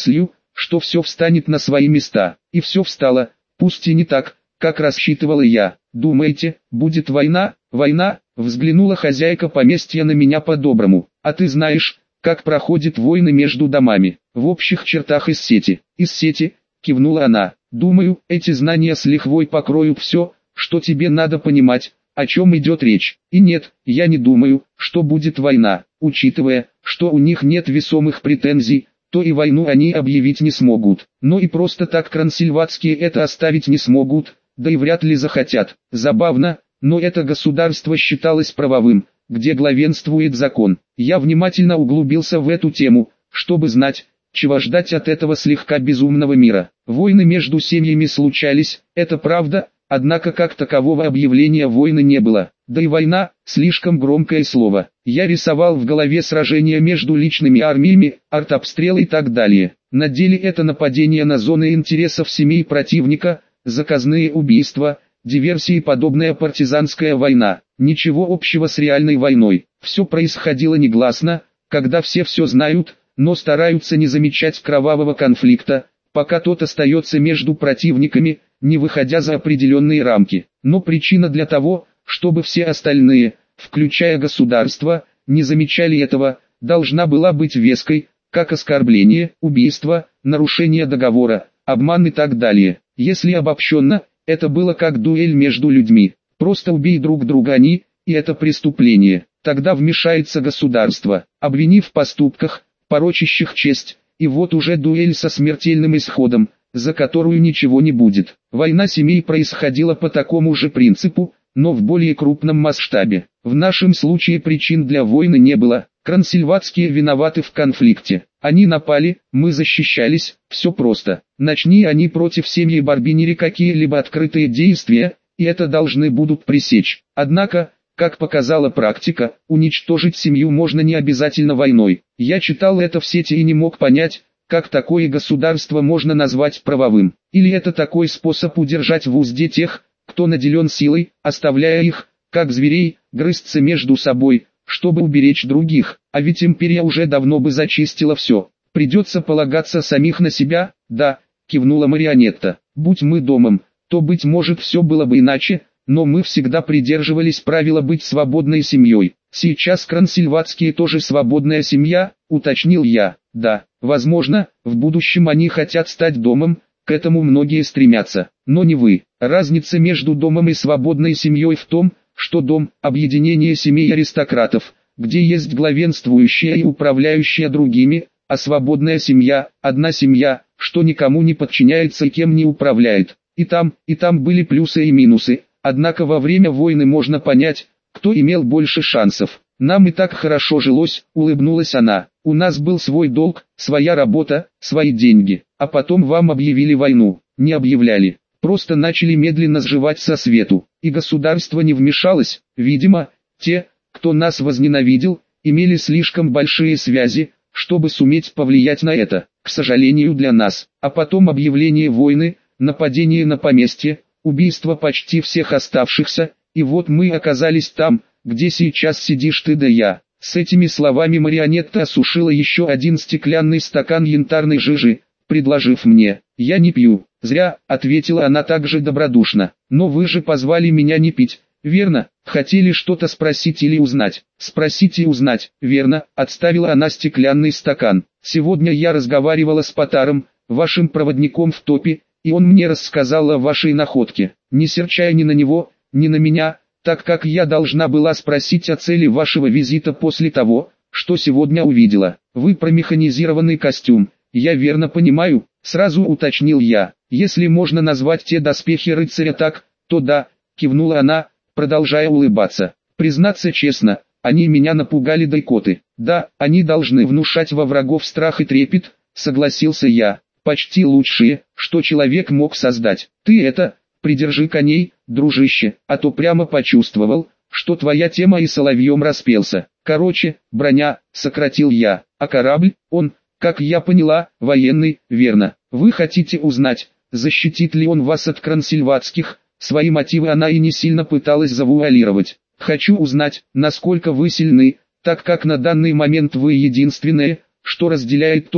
что все встанет на свои места. И все встало, пусть и не так, как рассчитывала я. Думаете, будет война? Война? Взглянула хозяйка поместья на меня по-доброму. А ты знаешь, как проходят войны между домами? В общих чертах из сети. Из сети, кивнула она. Думаю, эти знания с лихвой покроют все, что тебе надо понимать, о чем идет речь. И нет, я не думаю, что будет война. Учитывая, что у них нет весомых претензий, то и войну они объявить не смогут. Но и просто так Крансильватские это оставить не смогут, да и вряд ли захотят. Забавно, но это государство считалось правовым, где главенствует закон. Я внимательно углубился в эту тему, чтобы знать, чего ждать от этого слегка безумного мира. Войны между семьями случались, это правда, однако как такового объявления войны не было. Да и война – слишком громкое слово. Я рисовал в голове сражения между личными армиями, артобстрелы и так далее. На деле это нападение на зоны интересов семей противника, заказные убийства, диверсии и подобная партизанская война. Ничего общего с реальной войной. Все происходило негласно, когда все знают, но стараются не замечать кровавого конфликта, пока тот остается между противниками, не выходя за определенные рамки. Но причина для того, чтобы все остальные, включая государство, не замечали этого, должна была быть веской, как оскорбление, убийство, нарушение договора, обман и так далее. Если обобщенно, это было как дуэль между людьми. Просто убей друг друга они, и это преступление. Тогда вмешается государство, обвинив в поступках, порочащих честь, и вот уже дуэль со смертельным исходом, за которую ничего не будет. Война семей происходила по такому же принципу, но в более крупном масштабе. В нашем случае причин для войны не было. Крансильватские виноваты в конфликте. Они напали, мы защищались, все просто. Начни они против семьи Барбинери какие-либо открытые действия, и это должны будут пресечь. Однако, как показала практика, уничтожить семью можно не обязательно войной. Я читал это в сети и не мог понять, как такое государство можно назвать правовым. Или это такой способ удержать в узде тех, кто наделен силой, оставляя их, как зверей, грызться между собой, чтобы уберечь других. А ведь империя уже давно бы зачистила все. Придется полагаться самих на себя, да, кивнула Марионетта. Будь мы домом, то быть может все было бы иначе, но мы всегда придерживались правила быть свободной семьей. Сейчас Крансильватские тоже свободная семья, уточнил я. Да, возможно, в будущем они хотят стать домом, к этому многие стремятся, но не вы. Разница между домом и свободной семьей в том, что дом – объединение семей аристократов, где есть главенствующая и управляющая другими, а свободная семья – одна семья, что никому не подчиняется и кем не управляет. И там были плюсы и минусы, однако во время войны можно понять, кто имел больше шансов. Нам и так хорошо жилось, улыбнулась она. У нас был свой долг, своя работа, свои деньги. А потом вам объявили войну. Не объявляли. Просто начали медленно сживать со свету. И государство не вмешалось. Видимо, те, кто нас возненавидел, имели слишком большие связи, чтобы суметь повлиять на это. К сожалению для нас. А потом объявление войны, нападение на поместье, убийство почти всех оставшихся. И вот мы оказались там, где сейчас сидишь ты да я. С этими словами Марионетта осушила еще один стеклянный стакан янтарной жижи, предложив мне. Я не пью. Зря, ответила она также добродушно. Но вы же позвали меня не пить, верно? Хотели что-то спросить или узнать? Спросить и узнать, верно? Отставила она стеклянный стакан. Сегодня я разговаривала с Потаром, вашим проводником в топе, и он мне рассказал о вашей находке. Не серчая ни на него, ни на меня, так как я должна была спросить о цели вашего визита после того, что сегодня увидела. Вы про механизированный костюм, я верно понимаю, сразу уточнил я. Если можно назвать те доспехи рыцаря так, то да, кивнула она, продолжая улыбаться. Признаться честно, они меня напугали дайкоты. Да, они должны внушать во врагов страх и трепет, согласился я. Почти лучшие, что человек мог создать. Ты это... Придержи коней, дружище, а то прямо почувствовал, что твоя тема и соловьем распелся. Короче, броня, сократил я, а корабль, он, как я поняла, военный, верно. Вы хотите узнать, защитит ли он вас от крансильватских? Свои мотивы она и не сильно пыталась завуалировать. Хочу узнать, насколько вы сильны, так как на данный момент вы единственное, что разделяет то,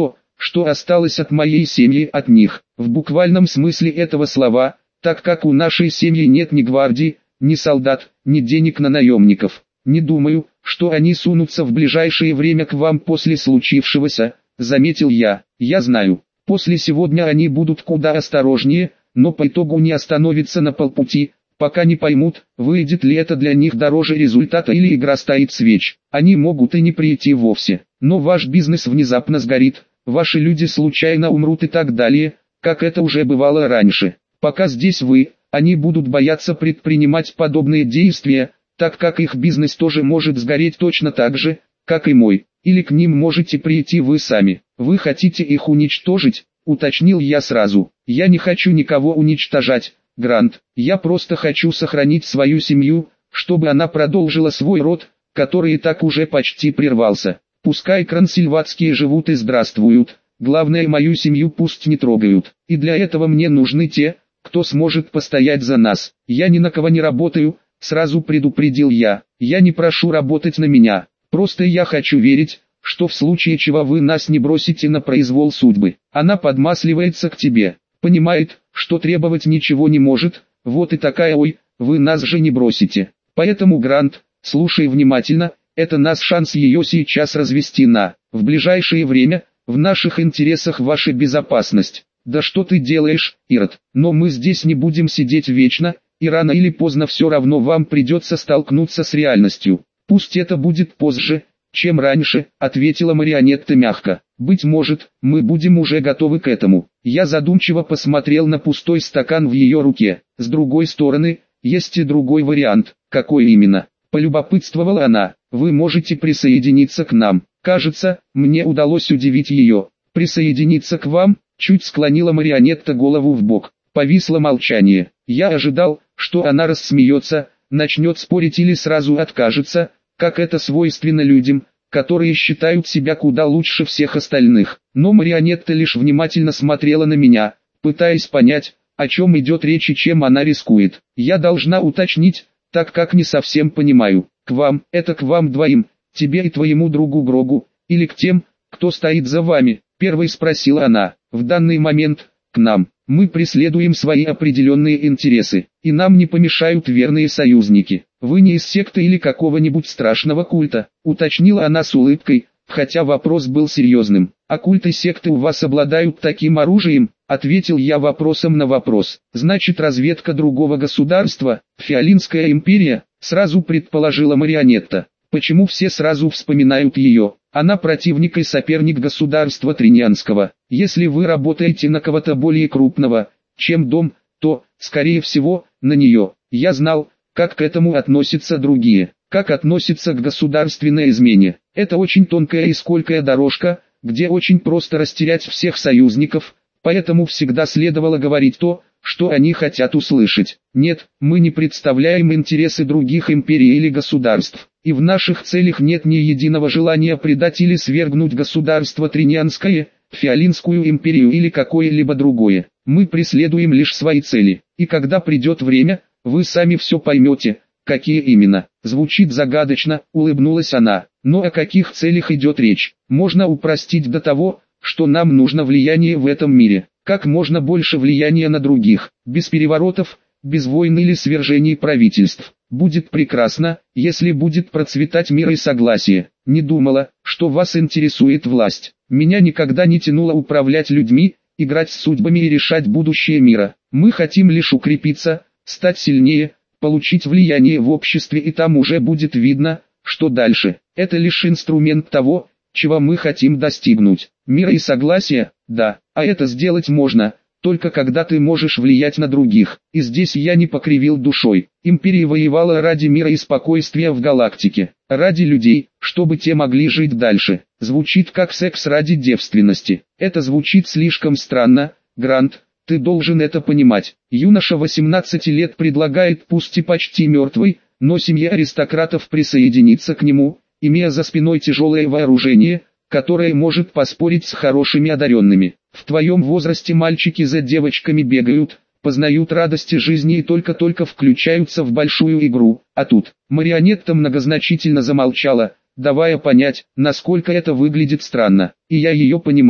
что осталось от моей семьи, от них, в буквальном смысле этого слова, так как у нашей семьи нет ни гвардии, ни солдат, ни денег на наемников. Не думаю, что они сунутся в ближайшее время к вам после случившегося, заметил я. Я знаю, после сегодня они будут куда осторожнее, но по итогу не остановятся на полпути, пока не поймут, выйдет ли это для них дороже результата или игра стоит свеч. Они могут и не прийти вовсе, но ваш бизнес внезапно сгорит, ваши люди случайно умрут и так далее, как это уже бывало раньше. Пока здесь вы, они будут бояться предпринимать подобные действия, так как их бизнес тоже может сгореть точно так же, как и мой, или к ним можете прийти вы сами. Вы хотите их уничтожить, уточнил я сразу. Я не хочу никого уничтожать, Грант, я просто хочу сохранить свою семью, чтобы она продолжила свой род, который и так уже почти прервался. Пускай крансильватские живут и здравствуют, главное мою семью пусть не трогают, и для этого мне нужны те, кто сможет постоять за нас. Я ни на кого не работаю, сразу предупредил я не прошу работать на меня, просто я хочу верить, что в случае чего вы нас не бросите на произвол судьбы. Она подмасливается к тебе, понимает, что требовать ничего не может, вот и такая: ой, вы нас же не бросите. Поэтому, Грант, слушай внимательно, это наш шанс ее сейчас развести в ближайшее время, в наших интересах ваша безопасность. Да что ты делаешь, Ирод? Но мы здесь не будем сидеть вечно, и рано или поздно все равно вам придется столкнуться с реальностью. Пусть это будет позже, чем раньше, ответила марионетка мягко. Быть может, мы будем уже готовы к этому. Я задумчиво посмотрел на пустой стакан в ее руке. С другой стороны, есть и другой вариант. Какой именно? Полюбопытствовала она. Вы можете присоединиться к нам. Кажется, мне удалось удивить ее. Присоединиться к вам? Чуть склонила марионетка голову в бок. Повисло молчание. Я ожидал, что она рассмеется, начнет спорить или сразу откажется, как это свойственно людям, которые считают себя куда лучше всех остальных. Но марионетка лишь внимательно смотрела на меня, пытаясь понять, о чем идет речь и чем она рискует. Я должна уточнить, так как не совсем понимаю. К вам, это к вам двоим, тебе и твоему другу Грогу, или к тем, кто стоит за вами? Первой спросила она. В данный момент, к нам. Мы преследуем свои определенные интересы, и нам не помешают верные союзники. Вы не из секты или какого-нибудь страшного культа, уточнила она с улыбкой, хотя вопрос был серьезным. А культы секты у вас обладают таким оружием? Ответил я вопросом на вопрос. Значит, разведка другого государства, Фиолинская империя, сразу предположила марионетка. Почему все сразу вспоминают ее? Она противник и соперник государства Тринианского. Если вы работаете на кого-то более крупного, чем дом, то, скорее всего, на нее. Я знал, как к этому относятся другие, как относятся к государственной измене. Это очень тонкая и скользкая дорожка, где очень просто растерять всех союзников, поэтому всегда следовало говорить то, что они хотят услышать. Нет, мы не представляем интересы других империй или государств, и в наших целях нет ни единого желания предать или свергнуть государство Тринианское, Фиолинскую империю или какое-либо другое. Мы преследуем лишь свои цели, и когда придет время, вы сами все поймете, какие именно. Звучит загадочно, улыбнулась она, но о каких целях идет речь? Можно упростить до того, что нам нужно влияние в этом мире, как можно больше влияния на других, без переворотов, без войн или свержений правительств. Будет прекрасно, если будет процветать мир и согласие. Не думала, что вас интересует власть. Меня никогда не тянуло управлять людьми, играть с судьбами и решать будущее мира. Мы хотим лишь укрепиться, стать сильнее, получить влияние в обществе, и там уже будет видно, что дальше. Это лишь инструмент того, чего мы хотим достигнуть. Мира и согласия, да, а это сделать можно, только когда ты можешь влиять на других. И здесь я не покривил душой. Империя воевала ради мира и спокойствия в галактике, ради людей, чтобы те могли жить дальше. Звучит как секс ради девственности. Это звучит слишком странно, Грант, ты должен это понимать. Юноша 18 лет предлагает, пусть и почти мертвый, но семье аристократов присоединиться к нему, имея за спиной тяжелое вооружение, которое может поспорить с хорошими одаренными. В твоем возрасте мальчики за девочками бегают, познают радости жизни и только-только включаются в большую игру, а тут марионетка многозначительно замолчала, давая понять, насколько это выглядит странно, и я ее понимал.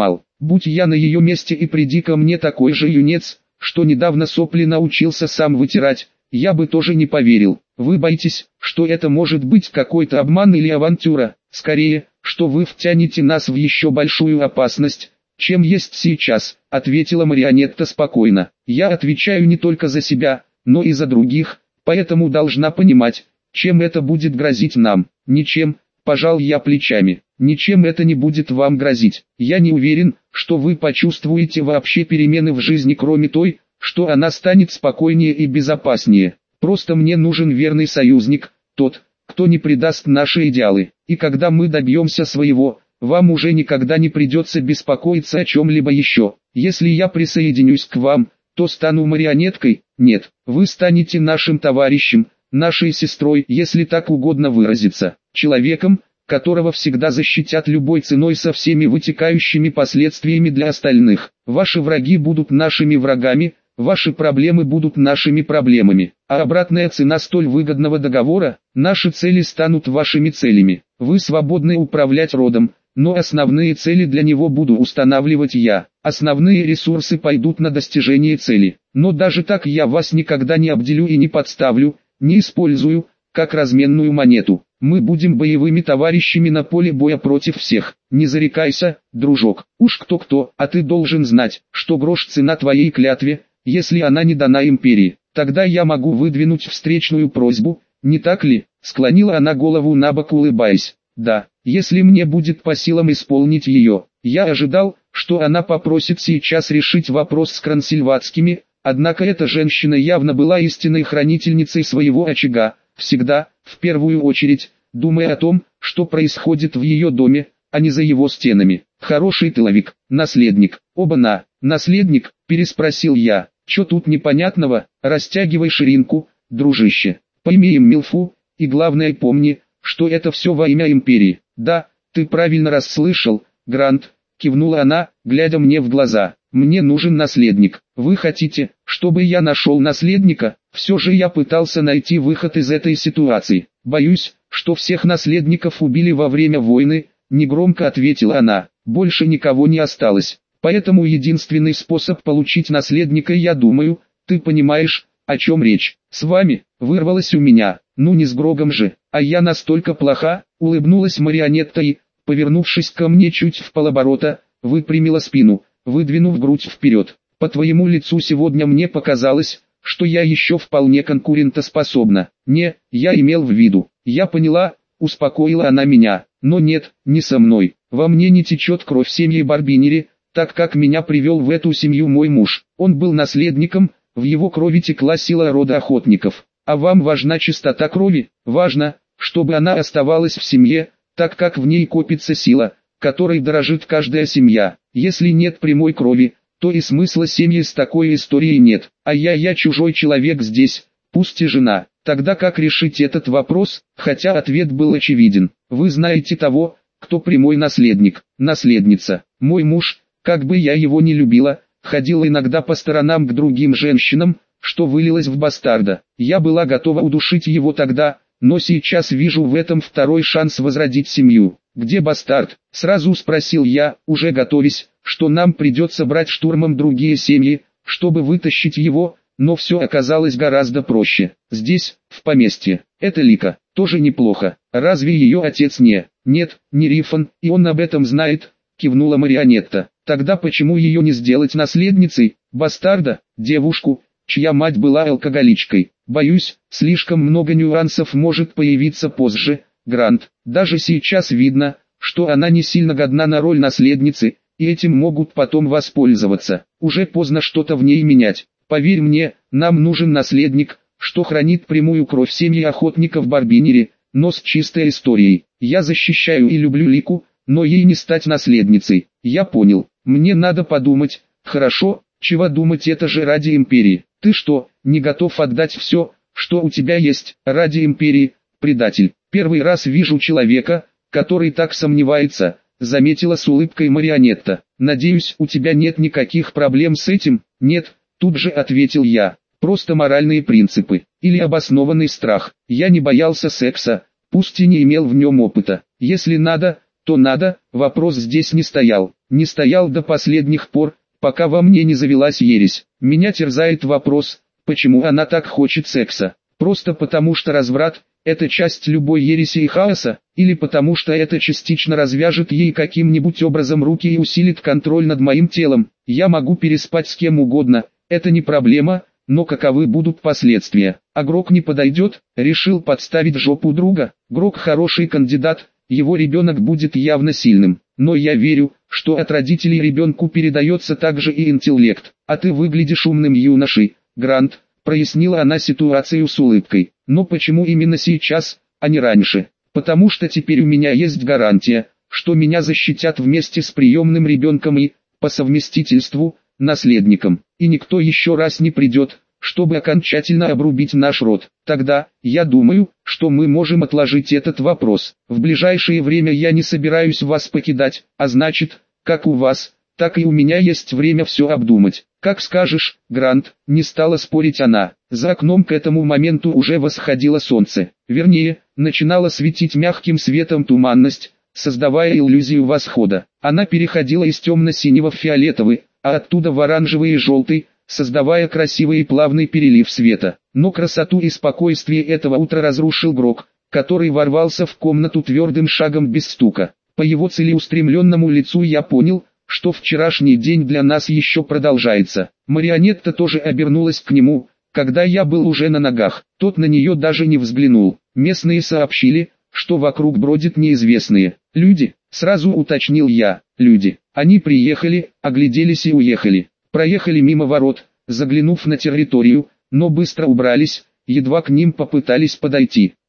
Будь я на ее месте и приди ко мне такой же юнец, что недавно сопли научился сам вытирать, я бы тоже не поверил. Вы боитесь, что это может быть какой-то обман или авантюра, скорее, что вы втянете нас в еще большую опасность, чем есть сейчас, ответила Марионетта спокойно. Я отвечаю не только за себя, но и за других, поэтому должна понимать, чем это будет грозить нам. Ничем, пожал я плечами. Ничем это не будет вам грозить. Я не уверен, что вы почувствуете вообще перемены в жизни, кроме той, что она станет спокойнее и безопаснее. Просто мне нужен верный союзник, тот, кто не предаст наши идеалы. И когда мы добьемся своего, вам уже никогда не придется беспокоиться о чем-либо еще. Если я присоединюсь к вам, то стану марионеткой? Нет, вы станете нашим товарищем, нашей сестрой, если так угодно выразиться, человеком, которого всегда защитят любой ценой со всеми вытекающими последствиями для остальных. Ваши враги будут нашими врагами, ваши проблемы будут нашими проблемами, а обратная цена столь выгодного договора, наши цели станут вашими целями. Вы свободны управлять родом, но основные цели для него буду устанавливать я. Основные ресурсы пойдут на достижение цели. Но даже так я вас никогда не обделю и не подставлю, не использую, как разменную монету. Мы будем боевыми товарищами на поле боя против всех. Не зарекайся, дружок. Уж кто-кто, а ты должен знать, что грош цена твоей клятве, если она не дана империи. Тогда я могу выдвинуть встречную просьбу, не так ли? Склонила она голову набок, улыбаясь. Да, если мне будет по силам исполнить ее. Я ожидал, что она попросит сейчас решить вопрос с Крансильватскими, однако эта женщина явно была истинной хранительницей своего очага, всегда, в первую очередь, думая о том, что происходит в ее доме, а не за его стенами. Хороший тыловик, наследник. Оба-на, наследник, переспросил я. Чё тут непонятного? Растягивай ширинку, дружище. Поимеем Милфу, и главное помни, что это все во имя империи. Да, ты правильно расслышал, Грант, кивнула она, глядя мне в глаза. Мне нужен наследник. Вы хотите, чтобы я нашел наследника? Все же я пытался найти выход из этой ситуации. Боюсь, что всех наследников убили во время войны, негромко ответила она. Больше никого не осталось. Поэтому единственный способ получить наследника, я думаю, ты понимаешь, о чем речь. С вами, вырвалось у меня. Ну не с Грогом же, а я настолько плоха, улыбнулась Марионетта и, повернувшись ко мне чуть вполоборота, выпрямила спину, выдвинув грудь вперед. По твоему лицу сегодня мне показалось, что я еще вполне конкурентоспособна. Не, я имел в виду. Я поняла, успокоила она меня. Но нет, не со мной. Во мне не течет кровь семьи Барбинери, так как меня привел в эту семью мой муж. Он был наследником, в его крови текла сила рода охотников. А вам важна чистота крови? Важно, чтобы она оставалась в семье, так как в ней копится сила, которой дорожит каждая семья. Если нет прямой крови, то и смысла семьи с такой историей нет. А я чужой человек здесь, пусть и жена. Тогда как решить этот вопрос, хотя ответ был очевиден. Вы знаете того, кто прямой наследник, наследница. Мой муж, как бы я его не любила, ходил иногда по сторонам к другим женщинам, что вылилось в бастарда. Я была готова удушить его тогда, но сейчас вижу в этом второй шанс возродить семью. «Где бастард?» – сразу спросил я, уже готовясь, что нам придется брать штурмом другие семьи, чтобы вытащить его, но все оказалось гораздо проще. Здесь, в поместье. Это Лика, тоже неплохо. Разве ее отец не? Нет, не Рифон, и он об этом знает, кивнула Марионетта. Тогда почему ее не сделать наследницей? Бастарда, девушку, чья мать была алкоголичкой. Боюсь, слишком много нюансов может появиться позже, Грант. Даже сейчас видно, что она не сильно годна на роль наследницы, и этим могут потом воспользоваться. Уже поздно что-то в ней менять. Поверь мне, нам нужен наследник, что хранит прямую кровь семьи охотников Барбинери, но с чистой историей. Я защищаю и люблю Лику, но ей не стать наследницей. Я понял. Мне надо подумать. Хорошо, чего думать, это же ради империи. Ты что, не готов отдать все, что у тебя есть, ради империи, предатель? Первый раз вижу человека, который так сомневается, заметила с улыбкой Марионетта. Надеюсь, у тебя нет никаких проблем с этим? Нет, тут же ответил я. Просто моральные принципы, или обоснованный страх. Я не боялся секса, пусть и не имел в нем опыта. Если надо, то надо, вопрос здесь не стоял. не стоял до последних пор, пока во мне не завелась ересь. Меня терзает вопрос, почему она так хочет секса. Просто потому что разврат – это часть любой ереси и хаоса, или потому что это частично развяжет ей каким-нибудь образом руки и усилит контроль над моим телом. Я могу переспать с кем угодно, это не проблема, но каковы будут последствия? А Грок не подойдет, решил подставить жопу друга. Грок хороший кандидат, его ребенок будет явно сильным. Но я верю, что от родителей ребенку передается также и интеллект. А ты выглядишь умным юношей, Грант, прояснила она ситуацию с улыбкой. Но почему именно сейчас, а не раньше? Потому что теперь у меня есть гарантия, что меня защитят вместе с приемным ребенком и, по совместительству, наследником. И никто еще раз не придет, чтобы окончательно обрубить наш род. Тогда, я думаю, что мы можем отложить этот вопрос. В ближайшее время я не собираюсь вас покидать, а значит, как у вас, так и у меня есть время все обдумать. Как скажешь, Грант, не стала спорить она. За окном к этому моменту уже восходило солнце. Вернее, начинала светить мягким светом туманность, создавая иллюзию восхода. Она переходила из темно-синего в фиолетовый, а оттуда в оранжевый и желтый, создавая красивый и плавный перелив света. Но красоту и спокойствие этого утра разрушил Грок, который ворвался в комнату твердым шагом без стука. По его целеустремленному лицу я понял, что вчерашний день для нас еще продолжается. Марионетта тоже обернулась к нему, когда я был уже на ногах. Тот на нее даже не взглянул. Местные сообщили, что вокруг бродят неизвестные люди. Сразу уточнил я, люди. Они приехали, огляделись и уехали. Проехали мимо ворот, заглянув на территорию, но быстро убрались, едва к ним попытались подойти.